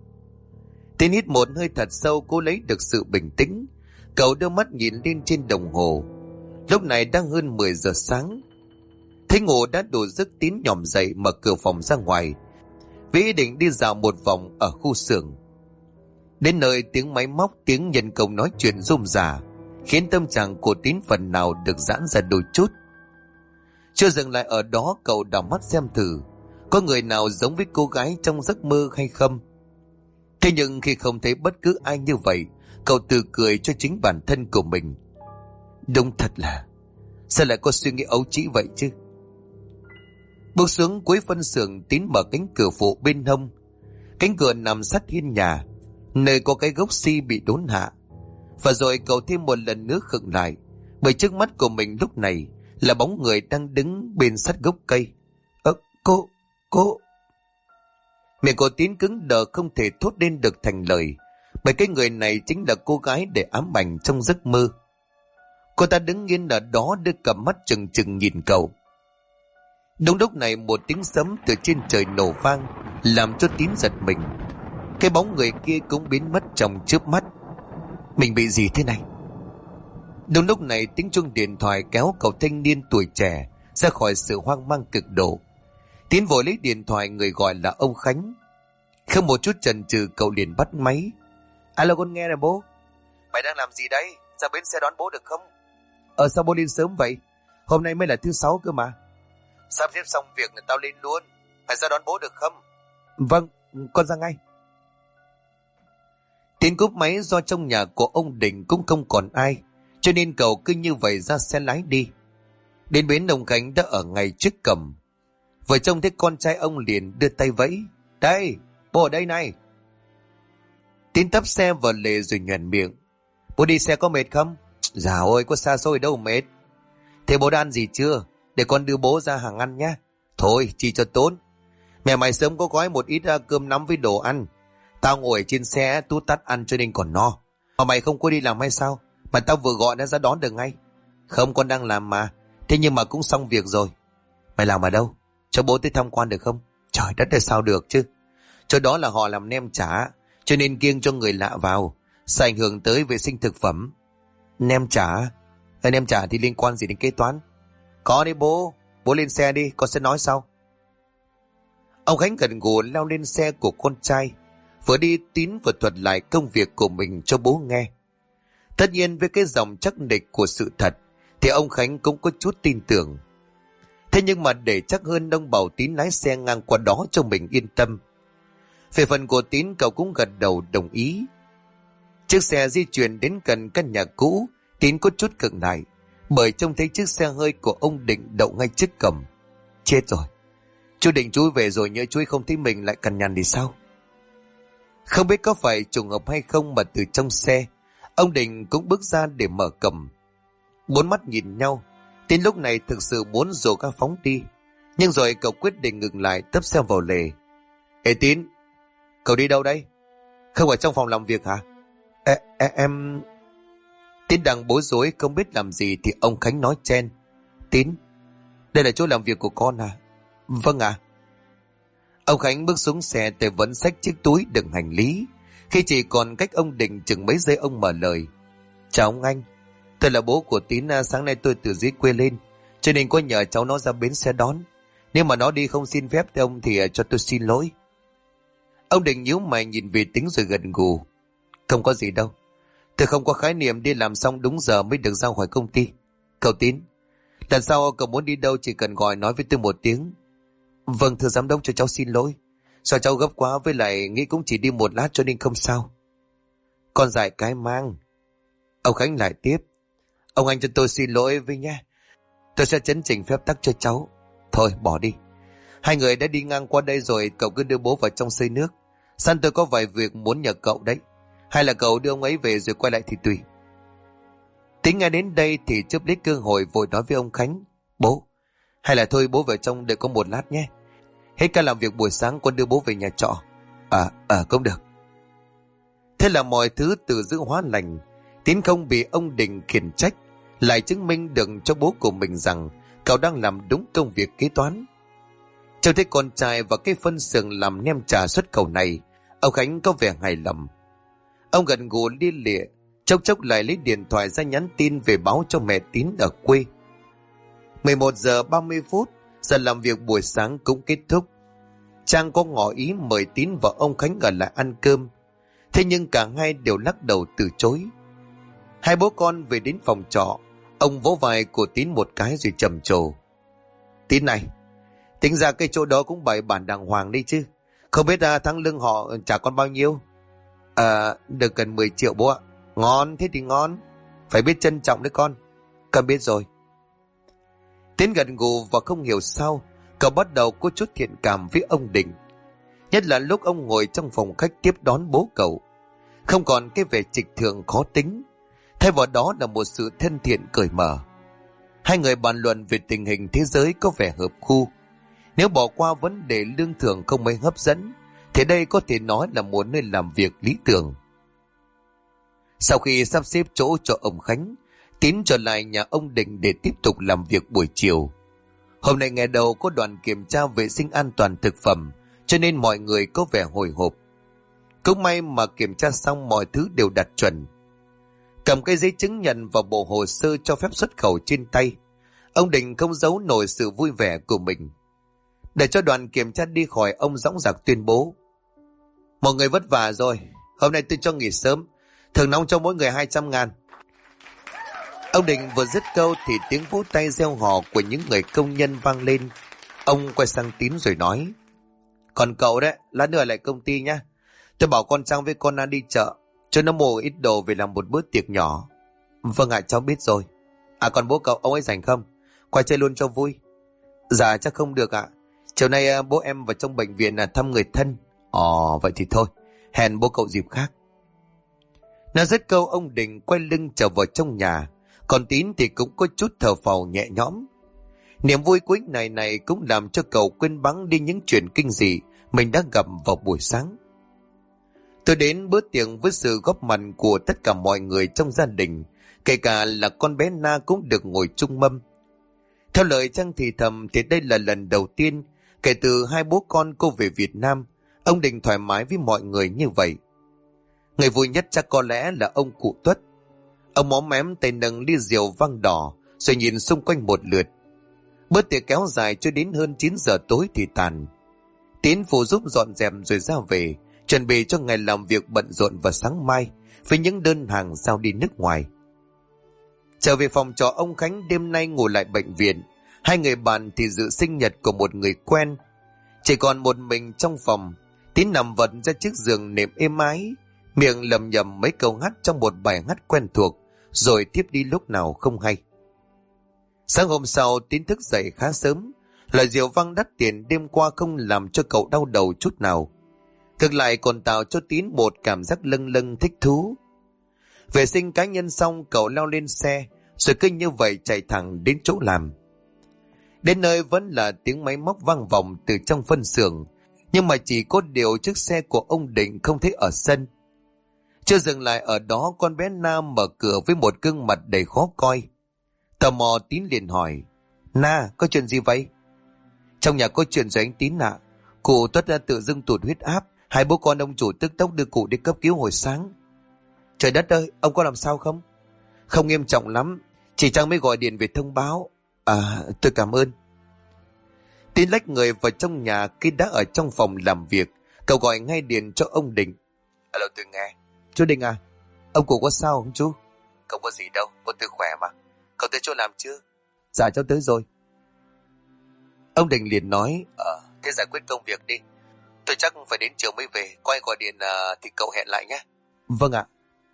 Tín hít một hơi thật sâu, cố lấy được sự bình tĩnh. Cậu đưa mắt nhìn lên trên đồng hồ. Lúc này đang hơn 10 giờ sáng. Thấy ngủ đã đủ giấc, Tín nhòm dậy mở cửa phòng ra ngoài, vì ý định đi dạo một vòng ở khu xưởng. Đến nơi, tiếng máy móc, tiếng nhân công nói chuyện rôm rả khiến tâm trạng của Tín phần nào được giãn ra đôi chút. Chưa dừng lại ở đó, cậu đảo mắt xem thử có người nào giống với cô gái trong giấc mơ hay không. Thế nhưng khi không thấy bất cứ ai như vậy, cậu tự cười cho chính bản thân của mình. Đúng thật là, sao lại có suy nghĩ ấu trĩ vậy chứ? Bước xuống cuối phân xưởng, Tín mở cánh cửa phụ bên hông. Cánh cửa nằm sát hiên nhà, nơi có cái gốc si bị đốn hạ. Và rồi cậu thêm một lần nữa khựng lại, bởi trước mắt của mình lúc này là bóng người đang đứng bên sát gốc cây. Cô... Miệng của Tín cứng đờ, không thể thốt lên được thành lời, bởi cái người này chính là cô gái để ám ảnh trong giấc mơ. Cô ta đứng yên ở đó, đưa cặp mắt trừng trừng nhìn cậu. Đúng lúc này, một tiếng sấm từ trên trời nổ vang, làm cho Tín giật mình. Cái bóng người kia cũng biến mất trong chớp mắt. Mình bị gì thế này? Đúng lúc này, tiếng chuông điện thoại kéo cậu thanh niên tuổi trẻ ra khỏi sự hoang mang cực độ. Tín vội lấy điện thoại, người gọi là ông Khánh. Không một chút chần chừ, cậu liền bắt máy. Alo, con nghe này bố. Mày đang làm gì đấy? Ra bến xe đón bố được không? Sao bố lên sớm vậy? Hôm nay mới là thứ 6 cơ mà. Sắp xếp xong việc thì tao lên luôn. Phải ra đón bố được không? Vâng, con ra ngay. Tín cúp máy, do trong nhà của ông Đình cũng không còn ai, cho nên cậu cứ như vậy ra xe lái đi. Đến bến ông Khánh đã ở ngay trước cổng. Vừa trông thấy con trai, ông liền đưa tay vẫy. Đây, bố ở đây này. Tín tấp xe vào lề rồi nhoẻn miệng. Bố đi xe có mệt không? Dạ ôi, có xa xôi đâu mệt. Thế bố đã ăn gì chưa? Để con đưa bố ra hàng ăn nhé. Thôi, chi cho tốn. Mẹ mày sớm có gói một ít cơm nắm với đồ ăn. Tao ngồi trên xe tút tắt ăn cho nên còn no. Mà mày không có đi làm hay sao? Mà tao vừa gọi đã ra đón được ngay. Không, con đang làm mà. Thế nhưng mà cũng xong việc rồi. Mày làm ở đâu? Cho bố tới tham quan được không? Trời đất ơi, sao được chứ? Chỗ đó là họ làm nem chả, cho nên kiêng cho người lạ vào, sẽ ảnh hưởng tới vệ sinh thực phẩm. Nem chả? Nem chả thì liên quan gì đến kế toán? Có đi bố. Bố lên xe đi, con sẽ nói sau. Ông Khánh gật gù leo lên xe của con trai. Vừa đi, Tín vừa thuật lại công việc của mình cho bố nghe. Tất nhiên với cái dòng chắc nịch của sự thật thì ông Khánh cũng có chút tin tưởng. Thế nhưng mà để chắc hơn, ông bảo Tín lái xe ngang qua đó cho mình yên tâm. Về phần của Tín, cậu cũng gật đầu đồng ý. Chiếc xe di chuyển đến gần căn nhà cũ Tín có chút cứng lại, bởi trông thấy chiếc xe hơi của ông Định đậu ngay trước cổng. Chết rồi, chú Định chú về rồi nhớ chú không thấy mình lại cằn nhằn thì sao? Không biết có phải trùng hợp hay không mà từ trong xe, ông Định cũng bước ra để mở cổng. Bốn mắt nhìn nhau, Tín lúc này thực sự muốn rồ ga phóng đi, nhưng rồi cậu quyết định ngừng lại tấp xe vào lề. Ê Tín, cậu đi đâu đây? Không ở trong phòng làm việc hả? Em... Tín đang bối rối không biết làm gì thì ông Khánh nói chen. Tín, đây là chỗ làm việc của con à? Vâng ạ. Ông Khánh bước xuống xe, tay vẫn xách chiếc túi đựng hành lý. Khi chỉ còn cách ông Định chừng mấy giây, ông mở lời. Chào ông anh, tôi là bố của Tín. Sáng nay tôi từ dưới quê lên, cho nên có nhờ cháu nó ra bến xe đón. Nếu mà nó đi không xin phép thì ông thì cho tôi xin lỗi. Ông Định nhíu mày nhìn về Tín rồi gật gù. Không có gì đâu, tôi không có khái niệm đi làm xong đúng giờ mới được ra khỏi công ty. Cậu Tín, lần sau cậu muốn đi đâu chỉ cần gọi nói với tôi một tiếng. Vâng thưa giám đốc, cho cháu xin lỗi. Sao cháu gấp quá, với lại nghĩ cũng chỉ đi một lát cho nên không sao. Con dại cái mang. Ông Khánh lại tiếp. Ông anh cho tôi xin lỗi với nha. Tôi sẽ chấn chỉnh phép tắc cho cháu. Thôi bỏ đi. Hai người đã đi ngang qua đây rồi, cậu cứ đưa bố vào trong xơi nước. Sẵn tôi có vài việc muốn nhờ cậu đấy. Hay là cậu đưa ông ấy về rồi quay lại thì tùy. Tính nghe đến đây thì chớp lấy cơ hội vội nói với ông Khánh. Bố, hay là thôi bố vào trong đợi con một lát nhé. Hết ca làm việc buổi sáng con đưa bố về nhà trọ. Cũng được. Thế là mọi thứ từ giữ hóa lành. Tín không bị ông Định khiển trách, lại chứng minh được cho bố của mình rằng cậu đang làm đúng công việc kế toán. Trông thấy con trai và cái phân xưởng làm nem trà xuất khẩu này, ông Khánh có vẻ hài lòng. Ông gần gù lia lịa, chốc chốc lại lấy điện thoại ra nhắn tin về báo cho mẹ Tín ở quê. 11 giờ 30 phút, giờ làm việc buổi sáng cũng kết thúc. Trang có ngỏ ý mời Tín và ông Khánh ở lại ăn cơm, thế nhưng cả hai đều lắc đầu từ chối. Hai bố con về đến phòng trọ, ông vỗ vai của Tín một cái rồi trầm trồ. Tín này, tính ra cái chỗ đó cũng bày bản đàng hoàng đi chứ. Không biết tháng lương họ trả con bao nhiêu? Được gần 10 triệu bố ạ. Ngon, thế thì ngon. Phải biết trân trọng đấy con. Con biết rồi. Tín gật gù và không hiểu sao cậu bắt đầu có chút thiện cảm với ông Định. Nhất là lúc ông ngồi trong phòng khách tiếp đón bố cậu, không còn cái vẻ trịch thượng khó tính, thay vào đó là một sự thân thiện cởi mở. Hai người bàn luận về tình hình thế giới có vẻ hợp khu. Nếu bỏ qua vấn đề lương thưởng không mấy hấp dẫn, thì đây có thể nói là một nơi làm việc lý tưởng. Sau khi sắp xếp chỗ cho ông Khánh, Tín trở lại nhà ông Định để tiếp tục làm việc buổi chiều. Hôm nay ngày đầu có đoàn kiểm tra vệ sinh an toàn thực phẩm, cho nên mọi người có vẻ hồi hộp. Cũng may mà kiểm tra xong mọi thứ đều đạt chuẩn. Cầm cái giấy chứng nhận và bộ hồ sơ cho phép xuất khẩu trên tay, ông Định không giấu nổi sự vui vẻ của mình. Để cho đoàn kiểm tra đi khỏi, ông dõng dạc tuyên bố. Mọi người vất vả rồi, hôm nay tôi cho nghỉ sớm, thưởng nóng cho mỗi người 200.000. Ông Định vừa dứt câu thì tiếng vỗ tay reo hò của những người công nhân vang lên. Ông quay sang Tín rồi nói. Còn cậu đấy, lát nữa lại công ty nhá. Tôi bảo con Trang với con An đi chợ, cho nó mua ít đồ về làm một bữa tiệc nhỏ. Vâng ạ, cháu biết rồi. Còn bố cậu, ông ấy rảnh không? Qua chơi luôn cho vui. Dạ chắc không được ạ. Chiều nay bố em vào trong bệnh viện thăm người thân. Vậy thì thôi, hẹn bố cậu dịp khác. Nói dứt câu, ông Định quay lưng trở vào trong nhà. Còn Tín thì cũng có chút thở phào nhẹ nhõm. Niềm vui cuối này cũng làm cho cậu quên bẵng đi những chuyện kinh dị mình đã gặp vào buổi sáng. Tôi đến bữa tiệc với sự góp mặt của tất cả mọi người trong gia đình, kể cả là con bé Na cũng được ngồi chung mâm. Theo lời Trang thì thầm thì đây là lần đầu tiên kể từ hai bố con cô về Việt Nam, ông Định thoải mái với mọi người như vậy. Người vui nhất chắc có lẽ là ông cụ Tuất. Ông móm mém tay nâng ly rượu vang đỏ rồi nhìn xung quanh một lượt. Bữa tiệc kéo dài cho đến hơn 9 giờ tối thì tàn. Tín phụ giúp dọn dẹp rồi ra về, chuẩn bị cho ngày làm việc bận rộn vào sáng mai với những đơn hàng giao đi nước ngoài. Trở về phòng trọ ông Khánh đêm nay ngủ lại bệnh viện. Hai người bạn thì dự sinh nhật của một người quen. Chỉ còn một mình trong phòng, Tín nằm vật ra chiếc giường nệm êm ái, miệng lầm nhầm mấy câu hát trong một bài hát quen thuộc rồi tiếp đi lúc nào không hay. Sáng hôm sau Tín thức dậy khá sớm. Loại rượu vang đắt tiền đêm qua không làm cho cậu đau đầu chút nào, ngược lại còn tạo cho Tín một cảm giác lâng lâng thích thú. Vệ sinh cá nhân xong, cậu leo lên xe rồi cứ như vậy chạy thẳng đến chỗ làm. Đến nơi vẫn là tiếng máy móc vang vọng từ trong phân xưởng, nhưng mà chỉ có điều chiếc xe của ông Định không thấy ở sân. Chưa dừng lại ở đó, con bé Na mở cửa với một gương mặt đầy khó coi. Tò mò Tín liền hỏi: Na, có chuyện gì vậy? Trong nhà có chuyện rồi anh Tín ạ. Cụ Tuất đã tự dưng tụt huyết áp, hai bố con ông chủ tức tốc đưa cụ đi cấp cứu hồi sáng. Trời đất ơi, ông có làm sao không? Không nghiêm trọng lắm, chỉ Trang mới gọi điện về thông báo. À, tôi cảm ơn. Tín lách người vào trong nhà. Khi đã ở trong phòng làm việc, cậu gọi ngay điện cho ông Định. Alo, tôi nghe. Chú Định à, ông cụ có sao không chú? Không có gì đâu, có tôi khỏe mà. Cậu tới chỗ làm chưa? Dạ cháu tới rồi. Ông Định liền nói: thế giải quyết công việc đi. Tôi chắc phải đến chiều mới về. Có ai gọi điện thì cậu hẹn lại nhé. Vâng ạ.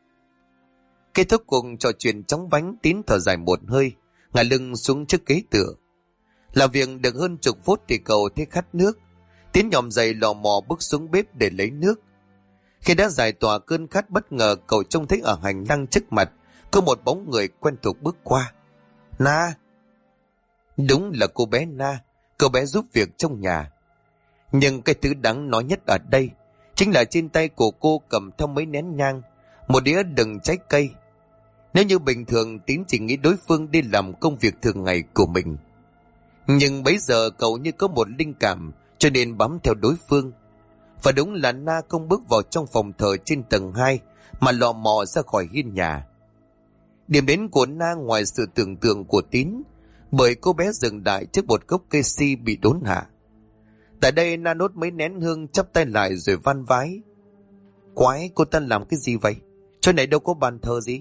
Kết thúc cuộc trò chuyện chóng vánh, Tín thở dài một hơi, ngả lưng xuống chiếc ghế tựa. Làm việc được hơn chục phút thì cậu thấy khát nước. Tín nhòm dậy lò mò bước xuống bếp để lấy nước. Khi đã giải tỏa cơn khát, bất ngờ cậu trông thấy ở hành lang trước mặt có một bóng người quen thuộc bước qua. Na! Đúng là cô bé Na, cô bé giúp việc trong nhà. Nhưng cái thứ đáng nói nhất ở đây chính là trên tay của cô cầm theo mấy nén nhang, một đĩa đựng trái cây. Nếu như bình thường, Tín chỉ nghĩ đối phương đi làm công việc thường ngày của mình. Nhưng bấy giờ cậu như có một linh cảm, cho nên bám theo đối phương. Và đúng là Na không bước vào trong phòng thờ trên tầng 2 mà lò mò ra khỏi hiên nhà. Điểm đến của Na ngoài sự tưởng tượng của Tín, bởi cô bé dừng lại trước một gốc cây si bị đốn hạ. Tại đây Na đốt mấy nén hương, chắp tay lại rồi van vái: Quái, cô ta làm cái gì vậy? Chỗ này đâu có bàn thờ gì.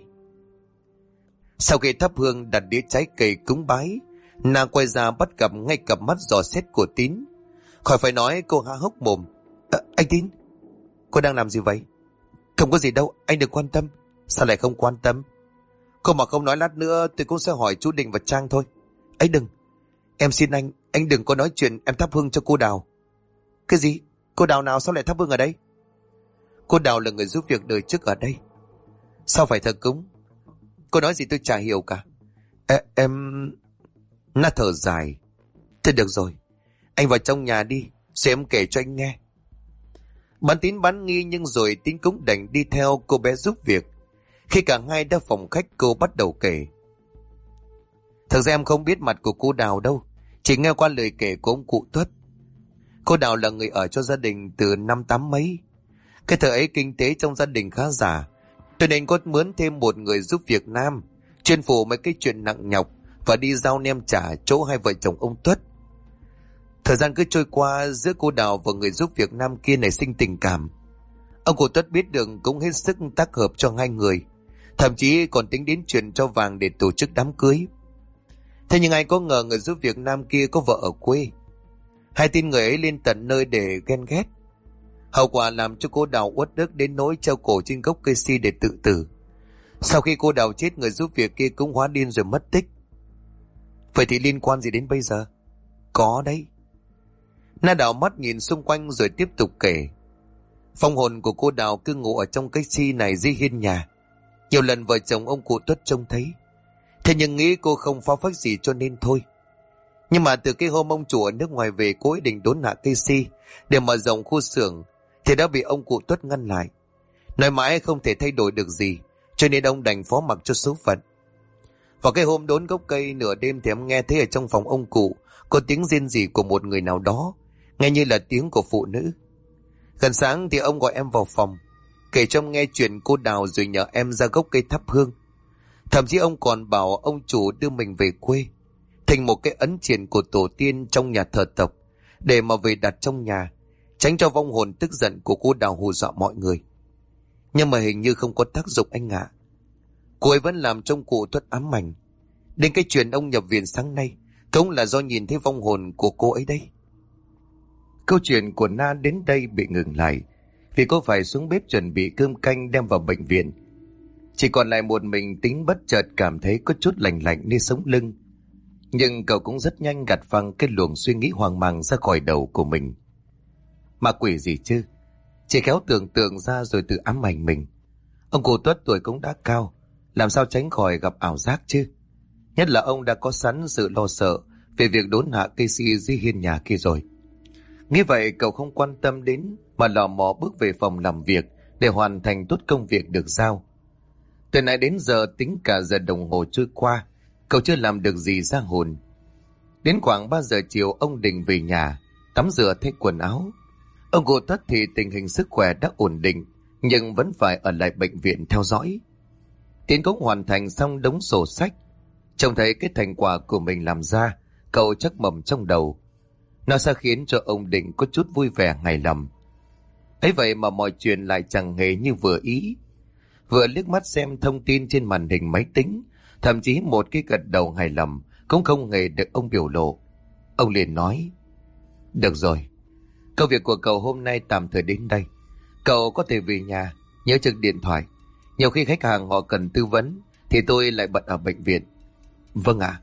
Sau khi thắp hương đặt đĩa trái cây cúng bái, Na quay ra bắt gặp ngay cặp mắt dò xét của Tín. Khỏi phải nói, cô há hốc mồm: Anh Tín, cô đang làm gì vậy? Không có gì đâu, anh đừng quan tâm. Sao lại không quan tâm? Cô mà không nói, lát nữa tôi cũng sẽ hỏi chú Định và Trang thôi. Ấy đừng, em xin anh đừng có nói chuyện em thắp hương cho cô Đào. Cái gì? Cô Đào nào sao lại thắp hương ở đây? Cô Đào là người giúp việc đời trước ở đây. Sao phải thờ cúng? Cô nói gì tôi chả hiểu cả. Em... Na thở dài: Thế được rồi, anh vào trong nhà đi, rồi em kể cho anh nghe. Bán Tín bán nghi, nhưng rồi Tín cũng đành đi theo cô bé giúp việc. Khi cả hai đã phòng khách, cô bắt đầu kể: Thật ra em không biết mặt của cô Đào đâu, chỉ nghe qua lời kể của ông cụ Tuất. Cô Đào là người ở cho gia đình từ năm tám mấy. Cái thời ấy kinh tế trong gia đình khá giả, cho nên có mướn thêm một người giúp việc nam, chuyên phụ mấy cái chuyện nặng nhọc và đi giao nem trả chỗ hai vợ chồng ông Tuất. Thời gian cứ trôi qua, giữa cô Đào và người giúp việc nam kia nảy sinh tình cảm. Ông cụ Tuất biết được cũng hết sức tác hợp cho hai người, thậm chí còn tính đến chuyện cho vàng để tổ chức đám cưới. Thế nhưng ai có ngờ người giúp việc nam kia có vợ ở quê. Hai tin người ấy lên tận nơi để ghen ghét. Hậu quả làm cho cô Đào uất ức đến nỗi treo cổ trên gốc cây si để tự tử. Sau khi cô Đào chết, người giúp việc kia cũng hóa điên rồi mất tích. Vậy thì liên quan gì đến bây giờ? Có đấy. Na đảo mắt nhìn xung quanh rồi tiếp tục kể. Phong hồn của cô Đào cứ ngủ ở trong cây si này dưới hiên nhà. Nhiều lần vợ chồng ông cụ Tuất trông thấy. Thế nhưng nghĩ cô không phá phách gì cho nên thôi. Nhưng mà từ cái hôm ông chủ ở nước ngoài về, cố ý định đốn hạ cây si để mở rộng khu xưởng, thì đã bị ông cụ Tuất ngăn lại. Nói mãi không thể thay đổi được gì, cho nên ông đành phó mặc cho số phận. Vào cái hôm đốn gốc cây nửa đêm thì em nghe thấy ở trong phòng ông cụ có tiếng rên rỉ của một người nào đó, nghe như là tiếng của phụ nữ. Gần sáng thì ông gọi em vào phòng, kể cho em nghe chuyện cô Đào rồi nhờ em ra gốc cây thắp hương. Thậm chí ông còn bảo ông chủ đưa mình về quê, thành một cái ấn triển của tổ tiên trong nhà thờ tộc, để mà về đặt trong nhà, tránh cho vong hồn tức giận của cô Đào hù dọa mọi người. Nhưng mà hình như không có tác dụng anh ạ. Cô ấy vẫn làm trong cụ Tuất ám ảnh. Đến cái chuyện ông nhập viện sáng nay cũng là do nhìn thấy vong hồn của cô ấy đây. Câu chuyện của Na đến đây bị ngừng lại, vì cô phải xuống bếp chuẩn bị cơm canh đem vào bệnh viện. Chỉ còn lại một mình Tín bất chợt cảm thấy có chút lạnh lạnh nơi sống lưng. Nhưng cậu cũng rất nhanh gạt phăng cái luồng suy nghĩ hoang mang ra khỏi đầu của mình. Ma quỷ gì chứ? Chỉ khéo tưởng tượng ra rồi tự ám ảnh mình. Ông cụ Tuất tuổi cũng đã cao, làm sao tránh khỏi gặp ảo giác chứ? Nhất là ông đã có sẵn sự lo sợ về việc đốn hạ cây si dưới hiên nhà kia rồi. Nghĩ vậy cậu không quan tâm đến mà lò mò bước về phòng làm việc để hoàn thành tốt công việc được giao. Từ nãy đến giờ tính cả giờ đồng hồ trôi qua, cậu chưa làm được gì ra hồn. Đến khoảng 3 giờ chiều ông Đình về nhà, tắm rửa thay quần áo. Ông cụ Tuất thì tình hình sức khỏe đã ổn định, nhưng vẫn phải ở lại bệnh viện theo dõi. Tiến cũng hoàn thành xong đống sổ sách. Trông thấy cái thành quả của mình làm ra, cậu chắc mầm trong đầu. Nó sẽ khiến cho ông Định có chút vui vẻ hài lòng. Ấy vậy mà mọi chuyện lại chẳng hề như vừa ý. Vừa liếc mắt xem thông tin trên màn hình máy tính, thậm chí một cái gật đầu hài lòng cũng không hề được ông biểu lộ. Ông liền nói: được rồi, công việc của cậu hôm nay tạm thời đến đây. Cậu có thể về nhà, nhớ trực điện thoại. Nhiều khi khách hàng họ cần tư vấn thì tôi lại bận ở bệnh viện. Vâng ạ.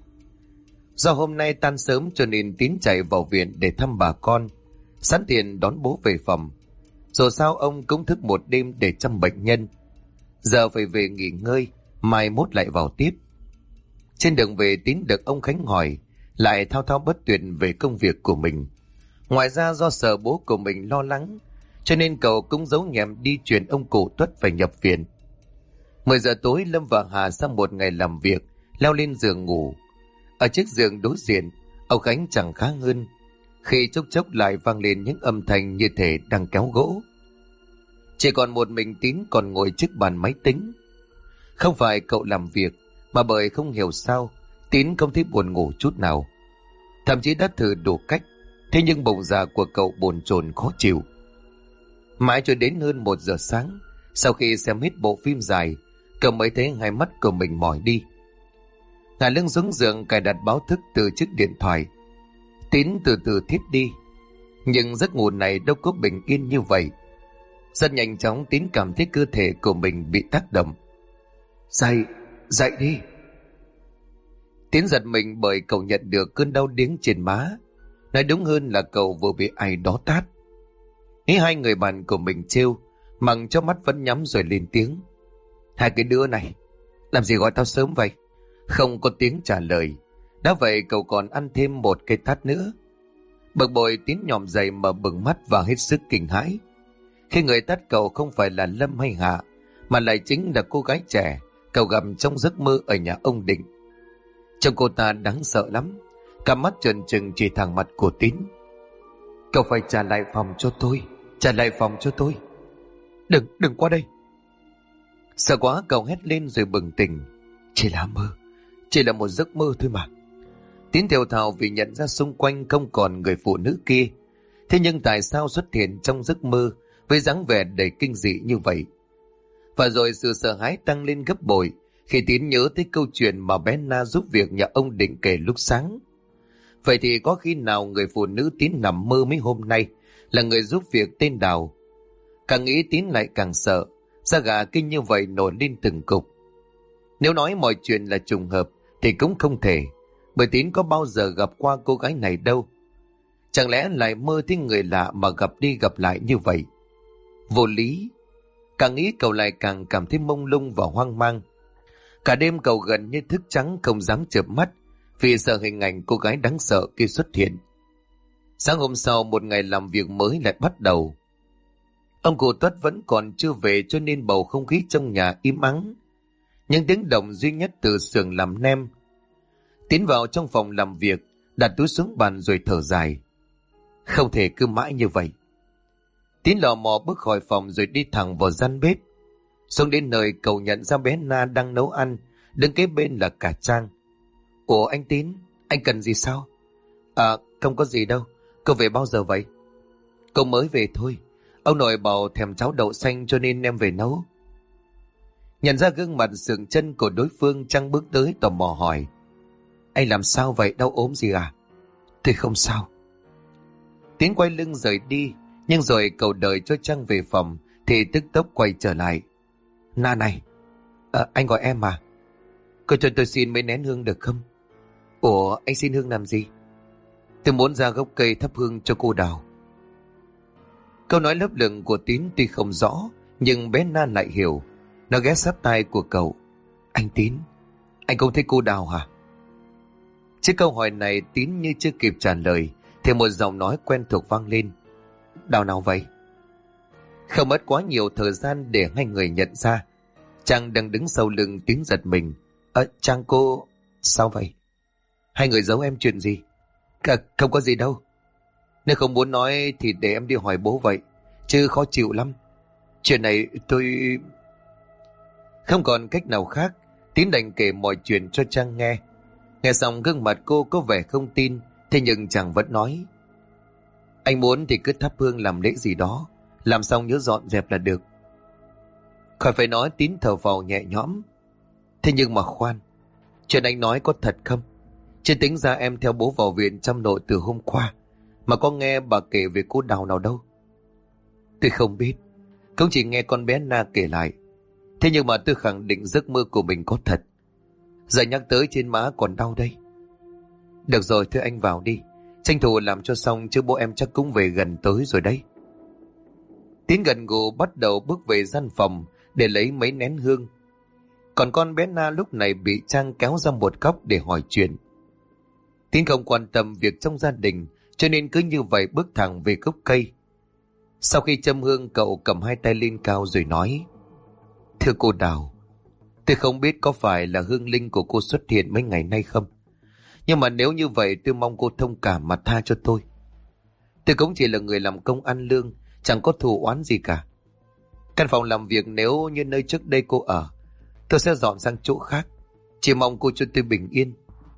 Do hôm nay tan sớm cho nên Tín chạy vào viện để thăm bà con, sẵn tiện đón bố về phòng. Dù sao ông cũng thức một đêm để chăm bệnh nhân. Giờ phải về nghỉ ngơi, mai mốt lại vào tiếp. Trên đường về Tín được ông Khánh hỏi, lại thao thao bất tuyệt về công việc của mình. Ngoài ra do sợ bố của mình lo lắng, cho nên cậu cũng giấu nhẹm đi truyền ông cụ Tuất phải nhập viện. 10 giờ tối Lâm và Hà sau một ngày làm việc leo lên giường ngủ. Ở chiếc giường đối diện, ông Khánh chẳng khá hơn khi chốc chốc lại vang lên những âm thanh như thể đang kéo gỗ. Chỉ còn một mình Tín còn ngồi trước bàn máy tính. Không phải cậu làm việc, mà bởi không hiểu sao Tín không thấy buồn ngủ chút nào. Thậm chí đã thử đủ cách, thế nhưng bụng dạ của cậu bồn chồn khó chịu. Mãi cho đến hơn 1 giờ sáng, sau khi xem hết bộ phim dài, cậu mới thấy hai mắt của mình mỏi đi. Ngả lưng xuống giường cài đặt báo thức từ chiếc điện thoại. Tín từ từ thiếp đi. Nhưng giấc ngủ này đâu có bình yên như vậy. Rất nhanh chóng Tín cảm thấy cơ thể của mình bị tác động. Dậy đi. Tín giật mình bởi cậu nhận được cơn đau điếng trên má. Nói đúng hơn là cậu vừa bị ai đó tát. Nghĩ hai người bạn của mình trêu, mằng cho mắt vẫn nhắm rồi lên tiếng: hai cái đứa này, làm gì gọi tao sớm vậy? Không có tiếng trả lời. Đã vậy cậu còn ăn thêm một cái tát nữa. Bực bội Tín nhòm dậy mà bừng mắt và hết sức kinh hãi. Khi người tát cậu không phải là Lâm hay Hạ, mà lại chính là cô gái trẻ cậu gặp trong giấc mơ ở nhà ông Định. Trông cô ta đáng sợ lắm, cả mắt trợn trừng chỉ thẳng mặt của Tín. Cậu phải trả lại phòng cho tôi, trả lại phòng cho tôi. Đừng qua đây. Sợ quá cậu hét lên rồi bừng tỉnh. Chỉ là mơ, chỉ là một giấc mơ thôi mà. Tín thều thào vì nhận ra xung quanh không còn người phụ nữ kia. Thế nhưng tại sao xuất hiện trong giấc mơ với dáng vẻ đầy kinh dị như vậy? Và rồi sự sợ hãi tăng lên gấp bội khi Tín nhớ tới câu chuyện mà bé Na giúp việc nhà ông Định kể lúc sáng. Vậy thì có khi nào người phụ nữ Tín nằm mơ mấy hôm nay là người giúp việc tên Đào? Càng nghĩ Tín lại càng sợ, da gà kinh như vậy nổi lên từng cục. Nếu nói mọi chuyện là trùng hợp thì cũng không thể, bởi Tín có bao giờ gặp qua cô gái này đâu. Chẳng lẽ lại mơ thấy người lạ mà gặp đi gặp lại như vậy? Vô lý. Càng nghĩ cậu lại càng cảm thấy mông lung và hoang mang. Cả đêm cậu gần như thức trắng không dám chợp mắt vì sợ hình ảnh cô gái đáng sợ kia xuất hiện. Sáng hôm sau một ngày làm việc mới lại bắt đầu. Ông cụ Tuất vẫn còn chưa về cho nên bầu không khí trong nhà im ắng. Những tiếng động duy nhất từ xưởng làm nem. Tiến vào trong phòng làm việc, đặt túi xuống bàn rồi thở dài. Không thể cứ mãi như vậy. Tiến lò mò bước khỏi phòng rồi đi thẳng vào gian bếp. Xuống đến nơi cậu nhận ra bé Na đang nấu ăn, đứng kế bên là cả Trang. Ủa anh Tín, anh cần gì sao? Không có gì đâu, cậu về bao giờ vậy? Cậu mới về thôi, ông nội bảo thèm cháo đậu xanh cho nên em về nấu. Nhận ra gương mặt sượng chân của đối phương, Trang bước tới tò mò hỏi. Anh làm sao vậy, đau ốm gì à? Thì không sao. Tiến quay lưng rời đi, nhưng rồi cậu đợi cho Trang về phòng thì tức tốc quay trở lại. Na này, Anh gọi em à? Cô cho tôi xin mấy nén hương được không? Ủa, anh xin hương làm gì? Tôi muốn ra gốc cây thắp hương cho cô Đào. Câu nói lấp lửng của Tín tuy không rõ, nhưng bé Na lại hiểu. Nó ghé sát tai của cậu. Anh Tín, anh không thấy cô Đào hả? Trước câu hỏi này Tín như chưa kịp trả lời thì một giọng nói quen thuộc vang lên. Đào nào vậy? Không mất quá nhiều thời gian để hai người nhận ra Trang đang đứng sau lưng Tín giật mình. Trang cô... Sao vậy? Hai người giấu em chuyện gì? Không có gì đâu. Nếu không muốn nói thì để em đi hỏi bố vậy, chứ khó chịu lắm. Chuyện này tôi... Không còn cách nào khác, Tín đành kể mọi chuyện cho Trang nghe. Nghe xong gương mặt cô có vẻ không tin, thế nhưng chàng vẫn nói. Anh muốn thì cứ thắp hương làm lễ gì đó, làm xong nhớ dọn dẹp là được. Khỏi phải nói, Tín thở phào nhẹ nhõm. Thế nhưng mà khoan, chuyện anh nói có thật không? Chứ tính ra em theo bố vào viện chăm nội từ hôm qua, mà có nghe bà kể về cô Đào nào đâu. Tôi không biết, cũng chỉ nghe con bé Na kể lại. Thế nhưng mà tôi khẳng định giấc mơ của mình có thật. Giờ nhắc tới trên má còn đau đây. Được rồi, thưa anh vào đi, tranh thủ làm cho xong chứ bố em chắc cũng về gần tới rồi đấy. Tín gần gù bắt đầu bước về gian phòng để lấy mấy nén hương. Còn con bé Na lúc này bị Trang kéo ra một góc để hỏi chuyện. Tín không quan tâm việc trong gia đình, cho nên cứ như vậy bước thẳng về gốc cây. Sau khi châm hương, cậu cầm hai tay lên cao rồi nói. Thưa cô Đào, tôi không biết có phải là hương linh của cô xuất hiện mấy ngày nay không, nhưng mà nếu như vậy tôi mong cô thông cảm mà tha cho tôi. Tôi cũng chỉ là người làm công ăn lương, chẳng có thù oán gì cả. Căn phòng làm việc nếu như nơi trước đây cô ở, tôi sẽ dọn sang chỗ khác. Chỉ mong cô cho tôi bình yên.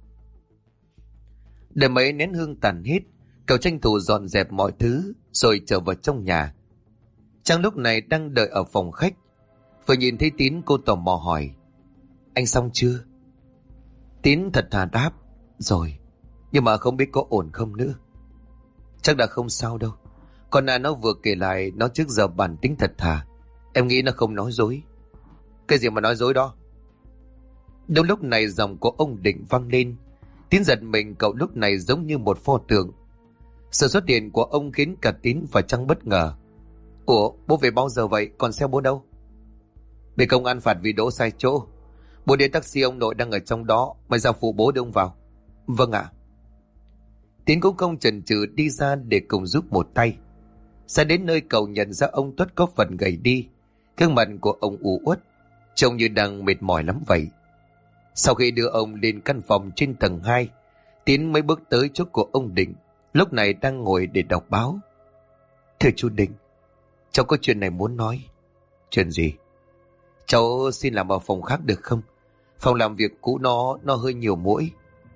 Để mấy nén hương tàn hết, cậu tranh thủ dọn dẹp mọi thứ rồi trở vào trong nhà. Trang lúc này đang đợi ở phòng khách. Vừa nhìn thấy Tín, cô tò mò hỏi. Anh xong chưa? Tín thật thà đáp. Rồi, nhưng mà không biết có ổn không nữa. Chắc đã không sao đâu. Con Na nó vừa kể lại, nó trước giờ bản tính thật thà. Em nghĩ nó không nói dối. Cái gì mà nói dối đó? Đúng lúc này giọng của ông Định vang lên. Tín giật mình, cậu lúc này giống như một pho tượng. Sự xuất hiện của ông khiến cả Tín và Trang bất ngờ. Ủa, bố về bao giờ vậy? Còn xe bố đâu? Bị công an phạt vì đỗ sai chỗ. Bố đi taxi, ông nội đang ở trong đó. Mày ra phụ bố đưa ông vào. Vâng ạ. Tín cũng không chần chừ đi ra để cùng giúp một tay. Xa đến nơi, cậu nhận ra ông Tuất có phần gầy đi. Gương mặt của ông u uất, trông như đang mệt mỏi lắm vậy. Sau khi đưa ông lên căn phòng trên tầng 2, Tín mới bước tới chỗ của ông Định, lúc này đang ngồi để đọc báo. Thưa chú Định, cháu có chuyện này muốn nói. Chuyện gì? Cháu xin làm ở phòng khác được không? Phòng làm việc cũ nó hơi nhiều muỗi.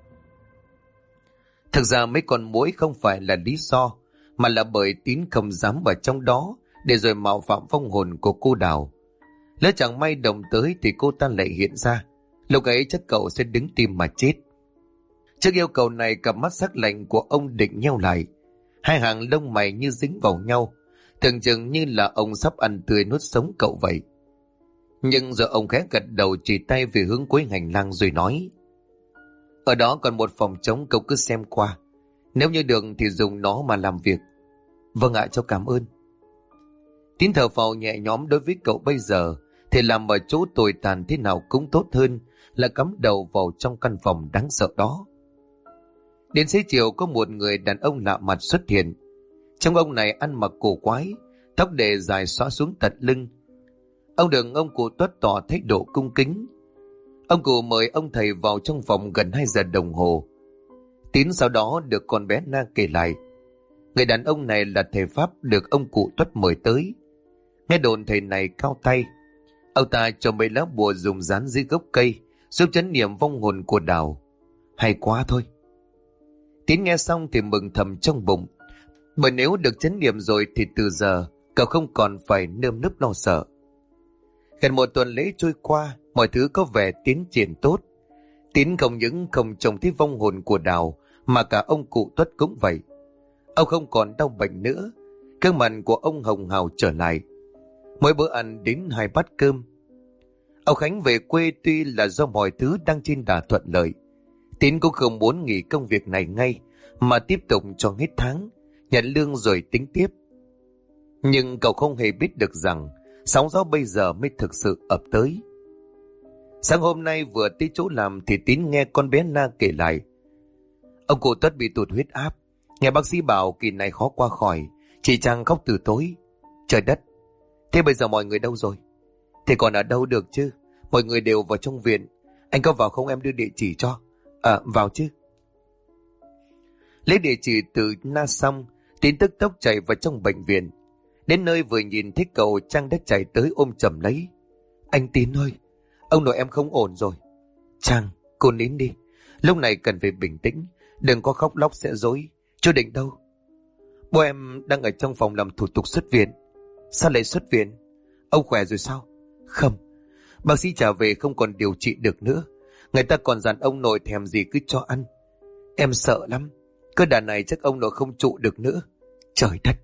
Thực ra mấy con muỗi không phải là lý do, mà là bởi Tín không dám vào trong đó để rồi mạo phạm vong hồn của cô Đào. Lỡ chẳng may động tới thì cô ta lại hiện ra, lúc ấy chắc cậu sẽ đứng tim mà chết. Trước yêu cầu này, cặp mắt sắc lạnh của ông Định nheo lại, hai hàng lông mày như dính vào nhau, tưởng chừng như là ông sắp ăn tươi nuốt sống cậu vậy. Nhưng rồi ông khẽ gật đầu, chỉ tay về hướng cuối hành lang rồi nói. Ở đó còn một phòng trống, cậu cứ xem qua. Nếu như được thì dùng nó mà làm việc. Vâng ạ, cháu cảm ơn. Tín thở phào nhẹ nhõm. Đối với cậu bây giờ thì làm ở chỗ tồi tàn thế nào cũng tốt hơn là cắm đầu vào trong căn phòng đáng sợ đó. Đến xế chiều, có một người đàn ông lạ mặt xuất hiện. Trông ông này ăn mặc cổ quái, tóc để dài xõa xuống tận lưng. Ông được ông cụ Tuất tỏ thái độ cung kính. Ông cụ mời ông thầy vào trong phòng gần 2 giờ đồng hồ. Tín sau đó được con bé Na kể lại. Người đàn ông này là thầy Pháp được ông cụ Tuất mời tới. Nghe đồn thầy này cao tay. Ông ta cho mấy lá bùa dùng dán dưới gốc cây, giúp trấn niệm vong hồn của Đào. Hay quá thôi. Tín nghe xong thì mừng thầm trong bụng. Bởi nếu được trấn niệm rồi thì từ giờ cậu không còn phải nơm nớp lo sợ. Gần một tuần lễ trôi qua, mọi thứ có vẻ tiến triển tốt. Tín không những không trông thấy vong hồn của Đào, mà cả ông cụ Tuất cũng vậy. Ông không còn đau bệnh nữa, gương mặt của ông hồng hào trở lại. Mỗi bữa ăn đến 2 bát cơm. Ông Khánh về quê tuy là do mọi thứ đang trên đà thuận lợi. Tín cũng không muốn nghỉ công việc này ngay, mà tiếp tục cho hết tháng, nhận lương rồi tính tiếp. Nhưng cậu không hề biết được rằng sóng gió bây giờ mới thực sự ập tới. Sáng hôm nay vừa tới chỗ làm thì Tín nghe con bé Na kể lại. Ông cụ Tuất bị tụt huyết áp, nghe bác sĩ bảo kỳ này khó qua khỏi, chị Trang khóc từ tối. Trời đất, thế bây giờ mọi người đâu rồi? Thì còn ở đâu được chứ, mọi người đều vào trong viện. Anh có vào không, em đưa địa chỉ cho. Vào chứ. Lấy địa chỉ từ Na xong, Tín tức tốc chạy vào trong bệnh viện. Đến nơi vừa nhìn thấy cậu, Trang đã chạy tới ôm chầm lấy. Anh Tín ơi, ông nội em không ổn rồi. Trang, cô nín đi, lúc này cần phải bình tĩnh, đừng có khóc lóc sẽ dối. Chú Định đâu? Bố em đang ở trong phòng làm thủ tục xuất viện. Sao lại xuất viện? Ông khỏe rồi sao? Không, bác sĩ trả về không còn điều trị được nữa. Người ta còn dặn ông nội thèm gì cứ cho ăn. Em sợ lắm, cơ đàn này chắc ông nội không trụ được nữa. Trời đất.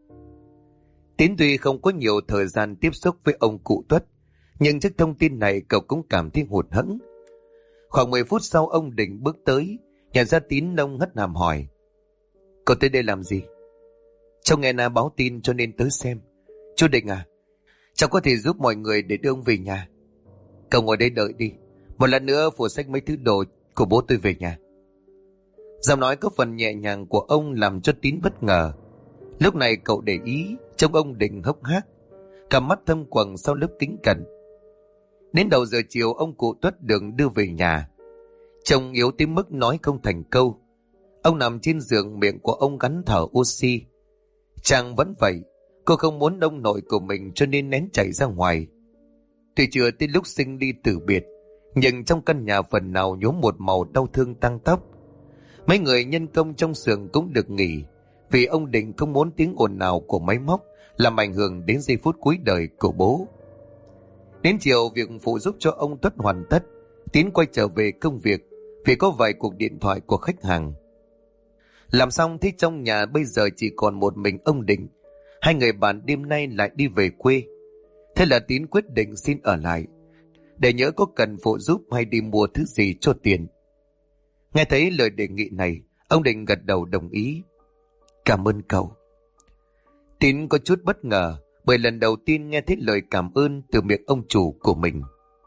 Tín tuy không có nhiều thời gian tiếp xúc với ông cụ Tuất, nhưng trước thông tin này cậu cũng cảm thấy hụt hẫng. Khoảng 10 phút sau ông Định bước tới, nhận ra Tín nông hất hàm hỏi. Cậu tới đây làm gì? Cháu nghe Na báo tin cho nên tới xem. Chú Định à, cháu có thể giúp mọi người để đưa ông về nhà. Cậu ngồi đây đợi đi, một lần nữa phụ xách mấy thứ đồ của bố tôi về nhà. Giọng nói có phần nhẹ nhàng của ông làm cho Tín bất ngờ. Lúc này cậu để ý trông ông Định hốc hác, cặp mắt thâm quầng sau lớp kính cận. Đến đầu giờ chiều ông cụ Tuất được đưa về nhà. Trông yếu tới mức nói không thành câu. Ông nằm trên giường, miệng của ông gắn thở oxy. Trang vẫn vậy, cô không muốn ông nội của mình cho nên nén chảy ra ngoài. Tuy chưa tới lúc sinh ly tử biệt, nhưng trong căn nhà phần nào nhuốm một màu đau thương tang tóc. Mấy người nhân công trong xưởng cũng được nghỉ, vì ông Định không muốn tiếng ồn nào của máy móc làm ảnh hưởng đến giây phút cuối đời của bố. Đến chiều, việc phụ giúp cho ông Tuất hoàn tất, Tín quay trở về công việc vì có vài cuộc điện thoại của khách hàng. Làm xong thấy trong nhà bây giờ chỉ còn một mình ông Định. Hai người bạn đêm nay lại đi về quê. Thế là Tín quyết định xin ở lại, để nhớ có cần phụ giúp hay đi mua thứ gì cho tiền. Nghe thấy lời đề nghị này, ông Định gật đầu đồng ý. Cảm ơn cậu. Tín có chút bất ngờ, bởi lần đầu tiên nghe thấy lời cảm ơn từ miệng ông chủ của mình.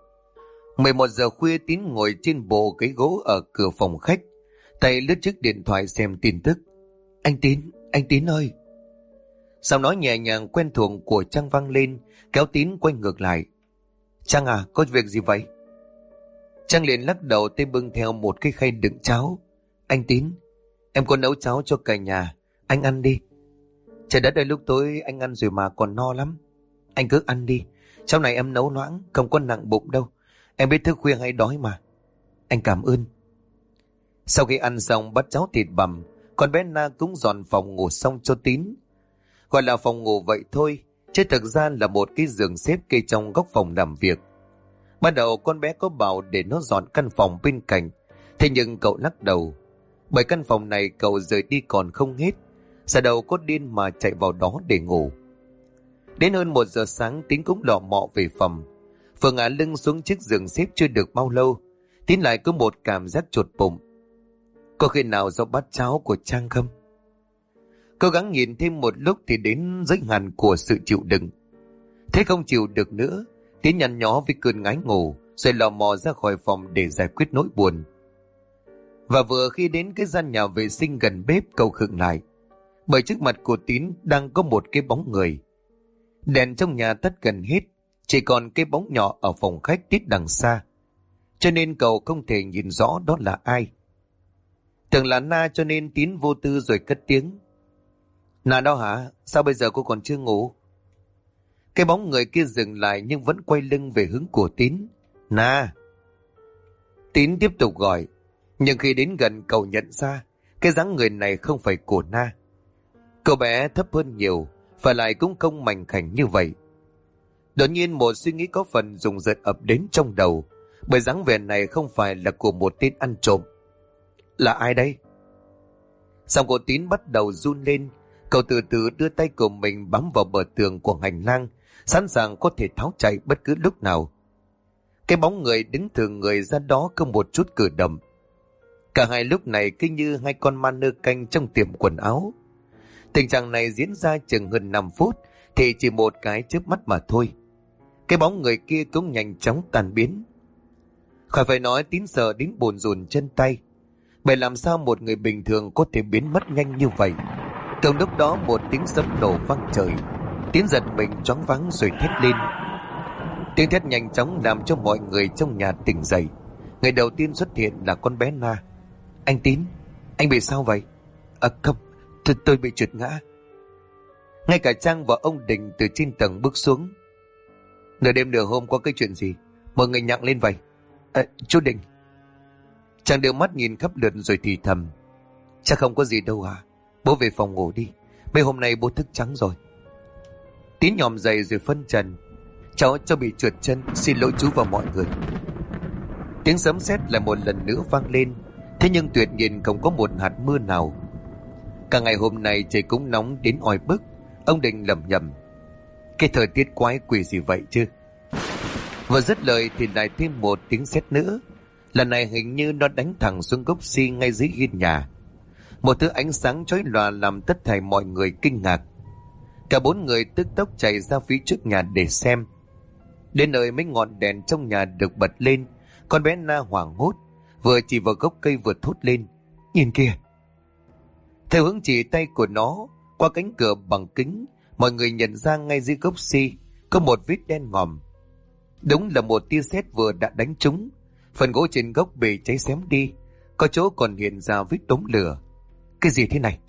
11 giờ khuya, Tín ngồi trên bộ ghế gỗ ở cửa phòng khách, tay lướt chiếc điện thoại xem tin tức. Anh Tín ơi. Giọng nói nhẹ nhàng quen thuộc của Trang vang lên, kéo Tín quay ngược lại. Trang à, có việc gì vậy? Trang liền lắc đầu, tay bưng theo một cái khay đựng cháo. Anh Tín, em có nấu cháo cho cả nhà, anh ăn đi. Trời đất ơi, lúc tối anh ăn rồi mà còn no lắm. Anh cứ ăn đi, sau này em nấu loãng, không có nặng bụng đâu. Em biết thức khuya hay đói mà. Anh cảm ơn. Sau khi ăn xong bát cháo thịt bằm, con bé Na cũng dọn phòng ngủ xong cho Tín. Gọi là phòng ngủ vậy thôi, chứ thực ra là một cái giường xếp kê trong góc phòng làm việc. Ban đầu con bé có bảo để nó dọn căn phòng bên cạnh, thế nhưng cậu lắc đầu. Bởi căn phòng này cậu rời đi còn không hết, giờ đầu có điên mà chạy vào đó để ngủ. Đến hơn 1 giờ sáng, Tín cũng lọ mọ về phòng. Vừa ngả lưng xuống chiếc giường xếp chưa được bao lâu, Tín lại có một cảm giác chột bụng. Có khi nào do bát cháo của Trang không? Cố gắng nhìn thêm một lúc thì đến giới hạn của sự chịu đựng. Thế không chịu được nữa, Tín nhăn nhó với cơn ngái ngủ, rồi lò mò ra khỏi phòng để giải quyết nỗi buồn. Và vừa khi đến cái gian nhà vệ sinh gần bếp, cậu khựng lại, bởi trước mặt của Tín đang có một cái bóng người. Đèn trong nhà tắt gần hết, chỉ còn cái bóng nhỏ ở phòng khách tít đằng xa, cho nên cậu không thể nhìn rõ đó là ai. Tưởng là Na cho nên Tín vô tư rồi cất tiếng. Na đó hả? Sao bây giờ cô còn chưa ngủ? Cái bóng người kia dừng lại nhưng vẫn quay lưng về hướng của Tín. Na! Tín tiếp tục gọi, nhưng khi đến gần cậu nhận ra cái dáng người này không phải của Na. Cậu bé thấp hơn nhiều, và lại cũng không mảnh khảnh như vậy. Đột nhiên một suy nghĩ có phần rùng rợn ập đến trong đầu, bởi dáng vẻ này không phải là của một tên ăn trộm. Là ai đây? Giọng của Tín bắt đầu run lên. Cậu từ từ đưa tay của mình bám vào bờ tường của hành lang, sẵn sàng có thể tháo chạy bất cứ lúc nào. Cái bóng người đứng thường người ra đó không một chút cử động. Cả hai lúc này cứ như hai con ma nơ canh trong tiệm quần áo. Tình trạng này diễn ra chừng hơn 5 phút thì chỉ một cái chớp mắt mà thôi. Cái bóng người kia cũng nhanh chóng tan biến. Khỏi phải nói Tín sợ đến bồn rùn chân tay. Bởi làm sao một người bình thường có thể biến mất nhanh như vậy? Cùng lúc đó một tiếng sấm nổ vang trời. Tín giật mình choáng váng rồi thét lên. Tiếng thét nhanh chóng làm cho mọi người trong nhà tỉnh dậy. Người đầu tiên xuất hiện là con bé Na. Anh Tín, anh bị sao vậy? Không, tôi bị trượt ngã. Ngay cả Trang và ông Đình từ trên tầng bước xuống. Nửa đêm nửa hôm có cái chuyện gì? Mọi người nhặng lên vậy. Chú Đình. Trang đưa mắt nhìn khắp lượt rồi thì thầm. Chắc không có gì đâu à? Bố về phòng ngủ đi. Mấy hôm nay bố thức trắng rồi. Tín nhòm dậy rồi phân trần. Cháu bị trượt chân, xin lỗi chú và mọi người. Tiếng sấm sét lại một lần nữa vang lên. Thế nhưng tuyệt nhiên không có một hạt mưa nào. Cả ngày hôm nay trời cũng nóng đến oi bức. Ông Đình lẩm nhẩm. Cái thời tiết quái quỷ gì vậy chứ? Vừa dứt lời thì lại thêm một tiếng sét nữa. Lần này hình như nó đánh thẳng xuống gốc si ngay dưới hiên nhà. Một thứ ánh sáng chói lòa làm tất thảy mọi người kinh ngạc. Cả 4 người tức tốc chạy ra phía trước nhà để xem. Đến nơi mấy ngọn đèn trong nhà được bật lên. Con bé Na hoảng hốt, vừa chỉ vào gốc cây vừa thốt lên. Nhìn kìa! Theo hướng chỉ tay của nó, qua cánh cửa bằng kính, mọi người nhận ra ngay dưới gốc si có một vết đen ngòm. Đúng là một tia sét vừa đã đánh trúng. Phần gỗ trên gốc bị cháy xém đi, có chỗ còn hiện ra vết đốm lửa. Cái gì thế này?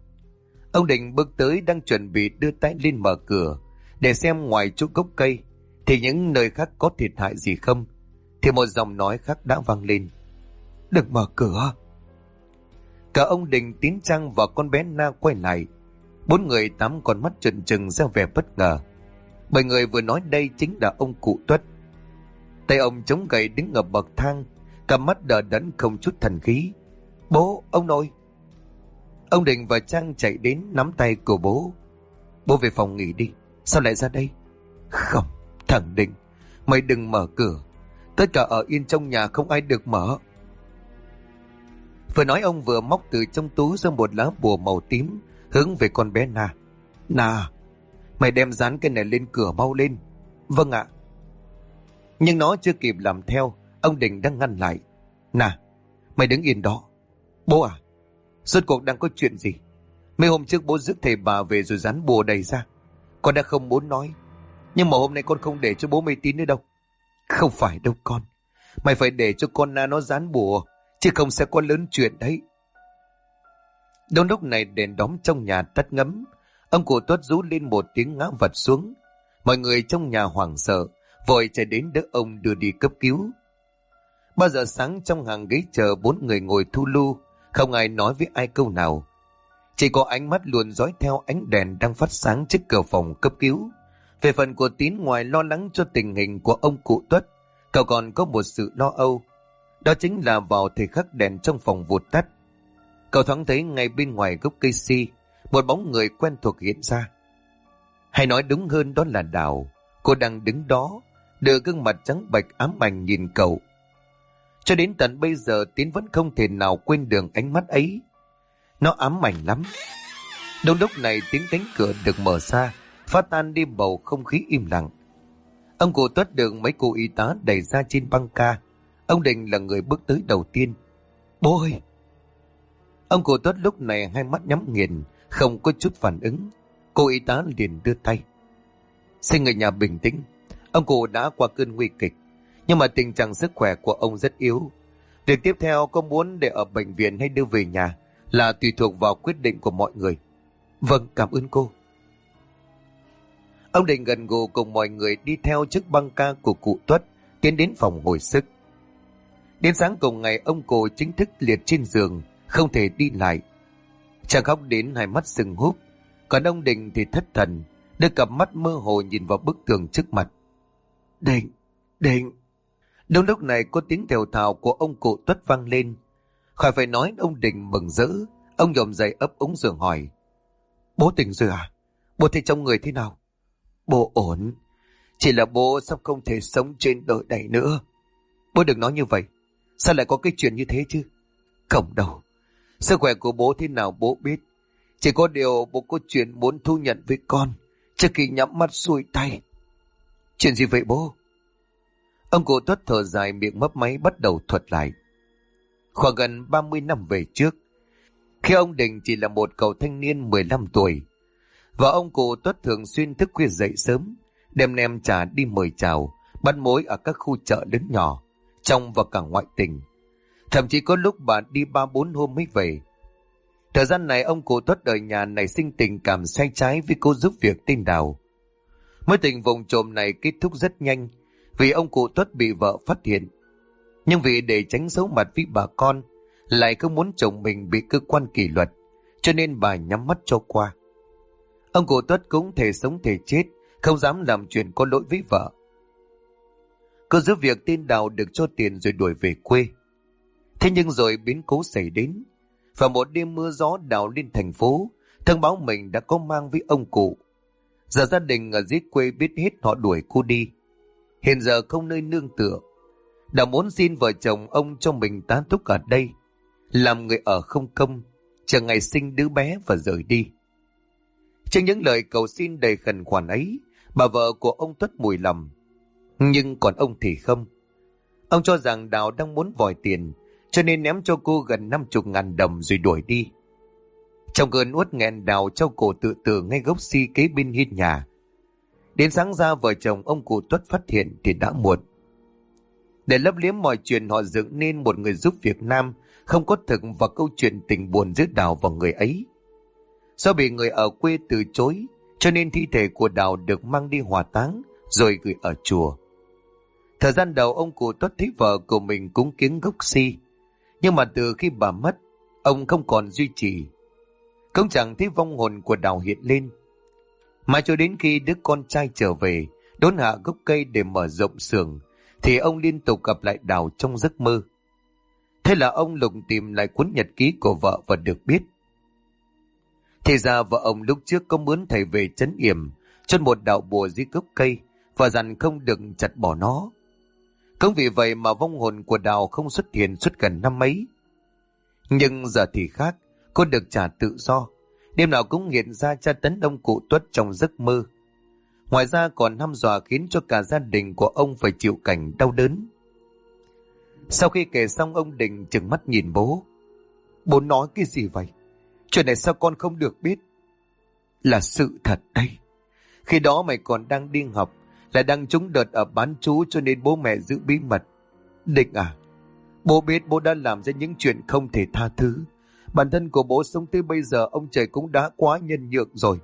Ông Đình bước tới đang chuẩn bị đưa tay lên mở cửa để xem ngoài chỗ gốc cây thì những nơi khác có thiệt hại gì không, thì một giọng nói khác đã vang lên. Đừng mở cửa! Cả ông Đình, Tín, Trang và con bé Na quay lại. 4 người 8 con mắt trừng trừng ra vẻ bất ngờ. Bởi người vừa nói đây chính là ông cụ Tuất. Tay ông chống gậy đứng ở bậc thang, cặp mắt đờ đẫn không chút thần khí. Bố, ông nội! Ông Đình và Trang chạy đến nắm tay của bố. Bố về phòng nghỉ đi. Sao lại ra đây? Không, thằng Đình, mày đừng mở cửa. Tất cả ở yên trong nhà, không ai được mở. Vừa nói ông vừa móc từ trong túi ra một lá bùa màu tím hướng về con bé Na. Na, mày đem dán cái này lên cửa mau lên. Vâng ạ. Nhưng nó chưa kịp làm theo, ông Đình đang ngăn lại. Na, mày đứng yên đó. Bố à, rốt cuộc đang có chuyện gì? Mấy hôm trước bố rước thầy bà về rồi dán bùa đầy ra. Con đã không muốn nói, nhưng mà hôm nay con không để cho bố mê tín nữa đâu. Không phải đâu con, mày phải để cho con Na nó dán bùa, chứ không sẽ có lớn chuyện đấy. Đúng lúc này đèn đóm trong nhà tắt ngấm. Ông cụ Tuất rú lên một tiếng ngã vật xuống. Mọi người trong nhà hoảng sợ, vội chạy đến đỡ ông đưa đi cấp cứu. 3 giờ sáng trong hàng ghế chờ 4 người ngồi thu lu, không ai nói với ai câu nào. Chỉ có ánh mắt luôn dõi theo ánh đèn đang phát sáng trước cửa phòng cấp cứu. Về phần của Tín, ngoài lo lắng cho tình hình của ông cụ Tuất, cậu còn có một sự lo âu. Đó chính là vào thời khắc đèn trong phòng vụt tắt, cậu thoáng thấy ngay bên ngoài gốc cây si một bóng người quen thuộc hiện ra. Hay nói đúng hơn đó là Đào. Cô đang đứng đó, đưa gương mặt trắng bệch ám ảnh nhìn cậu. Cho đến tận bây giờ Tín vẫn không thể nào quên được ánh mắt ấy. Nó ám ảnh lắm. Đúng lúc này tiếng cánh cửa được mở ra, phá tan đi bầu không khí im lặng. Ông cụ Tuất được mấy cô y tá đẩy ra trên băng ca. Ông Đình là người bước tới đầu tiên. Bố ơi! Ông cụ Tuất lúc này hai mắt nhắm nghiền, không có chút phản ứng. Cô y tá liền đưa tay. Xin người nhà bình tĩnh. Ông cụ đã qua cơn nguy kịch, nhưng mà tình trạng sức khỏe của ông rất yếu. Việc tiếp theo có muốn để ở bệnh viện hay đưa về nhà là tùy thuộc vào quyết định của mọi người. Vâng, cảm ơn cô. Ông Đình gần gù cùng mọi người đi theo chiếc băng ca của cụ Tuất tiến đến phòng hồi sức. Đến sáng cùng ngày ông cụ chính thức liệt trên giường, không thể đi lại. Chàng khóc đến hai mắt sưng húp, còn ông Đình thì thất thần, đưa cặp mắt mơ hồ nhìn vào bức tường trước mặt. Đình, Đình! Đúng lúc này có tiếng thều thào của ông cụ Tuất vang lên. Khỏi phải nói, ông Đình mừng rỡ. Ông nhổm dậy ấp úng giường hỏi. Bố tỉnh rồi à? Bố thấy trong người thế nào? Bố ổn. Chỉ là bố sắp không thể sống trên đời này nữa. Bố đừng nói như vậy. Sao lại có cái chuyện như thế chứ? Không đâu. Sức khỏe của bố thế nào bố biết. Chỉ có điều bố có chuyện muốn thu nhận với con trước khi nhắm mắt xuôi tay. Chuyện gì vậy bố? Ông cụ Tuất thở dài, miệng mấp máy bắt đầu thuật lại. Khoảng gần 30 năm về trước, khi ông Đình chỉ là một cậu thanh niên 15 tuổi, và ông cụ Tuất thường xuyên thức khuya dậy sớm, đem nem trà đi mời chào, bắt mối ở các khu chợ lớn nhỏ, trong và cả ngoại tỉnh. Thậm chí có lúc bà đi 3-4 hôm mới về. Thời gian này ông cụ Tuất ở nhà nảy sinh tình cảm say trái với cô giúp việc tên Đào. Mối tình vụng trộm này kết thúc rất nhanh vì ông cụ Tuất bị vợ phát hiện. Nhưng vì để tránh xấu mặt với bà con, lại không muốn chồng mình bị cơ quan kỷ luật, cho nên bà nhắm mắt cho qua. Ông cụ Tuất cũng thể sống thể chết, không dám làm chuyện có lỗi với vợ. Cô giúp việc tên Đào được cho tiền rồi đuổi về quê. Thế nhưng rồi biến cố xảy đến. Vào một đêm mưa gió, Đào lên thành phố, thông báo mình đã có mang với ông cụ. Giờ gia đình ở dưới quê biết hết, họ đuổi cô đi. Hiện giờ không nơi nương tựa. Đào muốn xin vợ chồng ông cho mình tá túc ở đây, làm người ở không công, chờ ngày sinh đứa bé và rời đi. Trong những lời cầu xin đầy khẩn khoản ấy, bà vợ của ông Tuất mùi lòng. Nhưng còn ông thì không. Ông cho rằng Đào đang muốn vòi tiền, cho nên ném cho cô gần 50.000 đồng rồi đuổi đi. Trong cơn uất nghẹn, Đào cho cổ tự tử ngay gốc si kế bên hiên nhà. Đến sáng ra vợ chồng ông cụ Tuất phát hiện thì đã muộn. Để lấp liếm mọi chuyện, họ dựng nên một người giúp việc nam không có thực và câu chuyện tình buồn giữa Đào và người ấy. Do bị người ở quê từ chối, cho nên thi thể của Đào được mang đi hỏa táng rồi gửi ở chùa. Thời gian đầu ông cụ Tuất thấy vợ của mình cúng kiến gốc si, nhưng mà từ khi bà mất, ông không còn duy trì. Cũng chẳng thấy vong hồn của Đào hiện lên. Mà cho đến khi đứa con trai trở về, đốn hạ gốc cây để mở rộng xưởng, thì ông liên tục gặp lại Đào trong giấc mơ. Thế là ông lùng tìm lại cuốn nhật ký của vợ và được biết. Thì ra vợ ông lúc trước có mướn thầy về trấn yểm, chôn một đạo bùa dưới gốc cây và dặn không được chặt bỏ nó. Cũng vì vậy mà vong hồn của Đào không xuất hiện suốt gần năm mấy. Nhưng giờ thì khác, cô được trả tự do, đêm nào cũng hiện ra tra tấn ông cụ Tuất trong giấc mơ. Ngoài ra còn hăm dọa khiến cho cả gia đình của ông phải chịu cảnh đau đớn. Sau khi kể xong, ông Đình trừng mắt nhìn bố. Bố nói cái gì vậy? Chuyện này sao con không được biết? Là sự thật đây. Khi đó mày còn đang đi học, lại đang trúng đợt ở bán trú, cho nên bố mẹ giữ bí mật. Định à, bố biết bố đã làm ra những chuyện không thể tha thứ. Bản thân của bố sống tới bây giờ, ông trời cũng đã quá nhân nhượng rồi.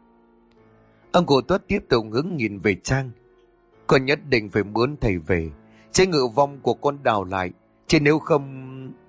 Ông cụ Tuất tiếp tục hướng nhìn về Trang. Con nhất định phải mướn thầy về, chế ngự vong của con Đào lại, chứ nếu không...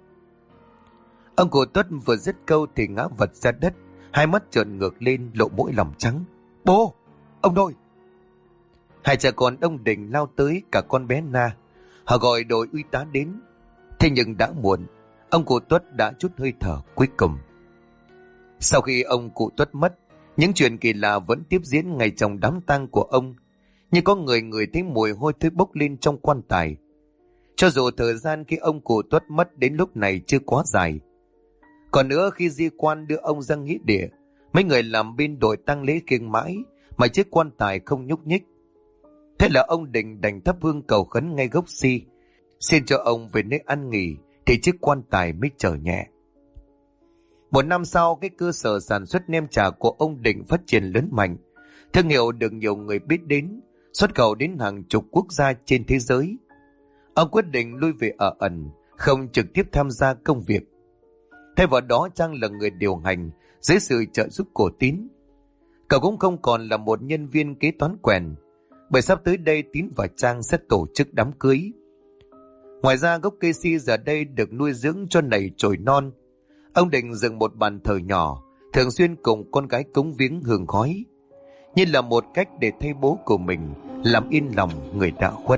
Ông cụ Tuất vừa dứt câu thì ngã vật ra đất, hai mắt trợn ngược lên, lộ mỗi lòng trắng. Bố! Ông nội! Hai cha con ông Đình lao tới, cả con bé Na. Họ gọi đội y tá đến. Thế nhưng đã muộn, ông cụ Tuất đã trút hơi thở cuối cùng. Sau khi ông cụ Tuất mất, những chuyện kỳ lạ vẫn tiếp diễn ngay trong đám tang của ông. Nhưng có người thấy mùi hôi thối bốc lên trong quan tài. Cho dù thời gian khi ông cụ Tuất mất đến lúc này chưa quá dài. Còn nữa, khi di quan đưa ông ra nghĩa địa, mấy người làm bên đội tang lễ kiêng mãi mà chiếc quan tài không nhúc nhích. Thế là ông Đình đành thắp hương cầu khấn ngay gốc si, xin cho ông về nơi ăn nghỉ, thì chiếc quan tài mới trở nhẹ. Một năm sau, cái cơ sở sản xuất nem chả của ông Đình phát triển lớn mạnh. Thương hiệu được nhiều người biết đến, xuất khẩu đến hàng chục quốc gia trên thế giới. Ông quyết định lui về ở ẩn, không trực tiếp tham gia công việc. Thay vào đó, Trang là người điều hành dưới sự trợ giúp của Tín. Cậu cũng không còn là một nhân viên kế toán quèn, bởi sắp tới đây Tín và Trang sẽ tổ chức đám cưới. Ngoài ra, gốc cây si giờ đây được nuôi dưỡng cho nảy chồi non. Ông Định dựng một bàn thờ nhỏ, thường xuyên cùng con gái cúng viếng hương khói, như là một cách để thay bố của mình làm yên lòng người đã khuất.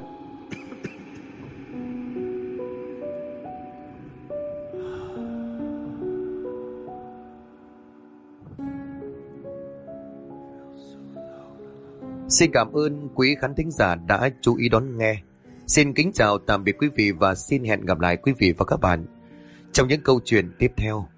Xin cảm ơn quý khán thính giả đã chú ý đón nghe. Xin kính chào tạm biệt quý vị và xin hẹn gặp lại quý vị và các bạn trong những câu chuyện tiếp theo.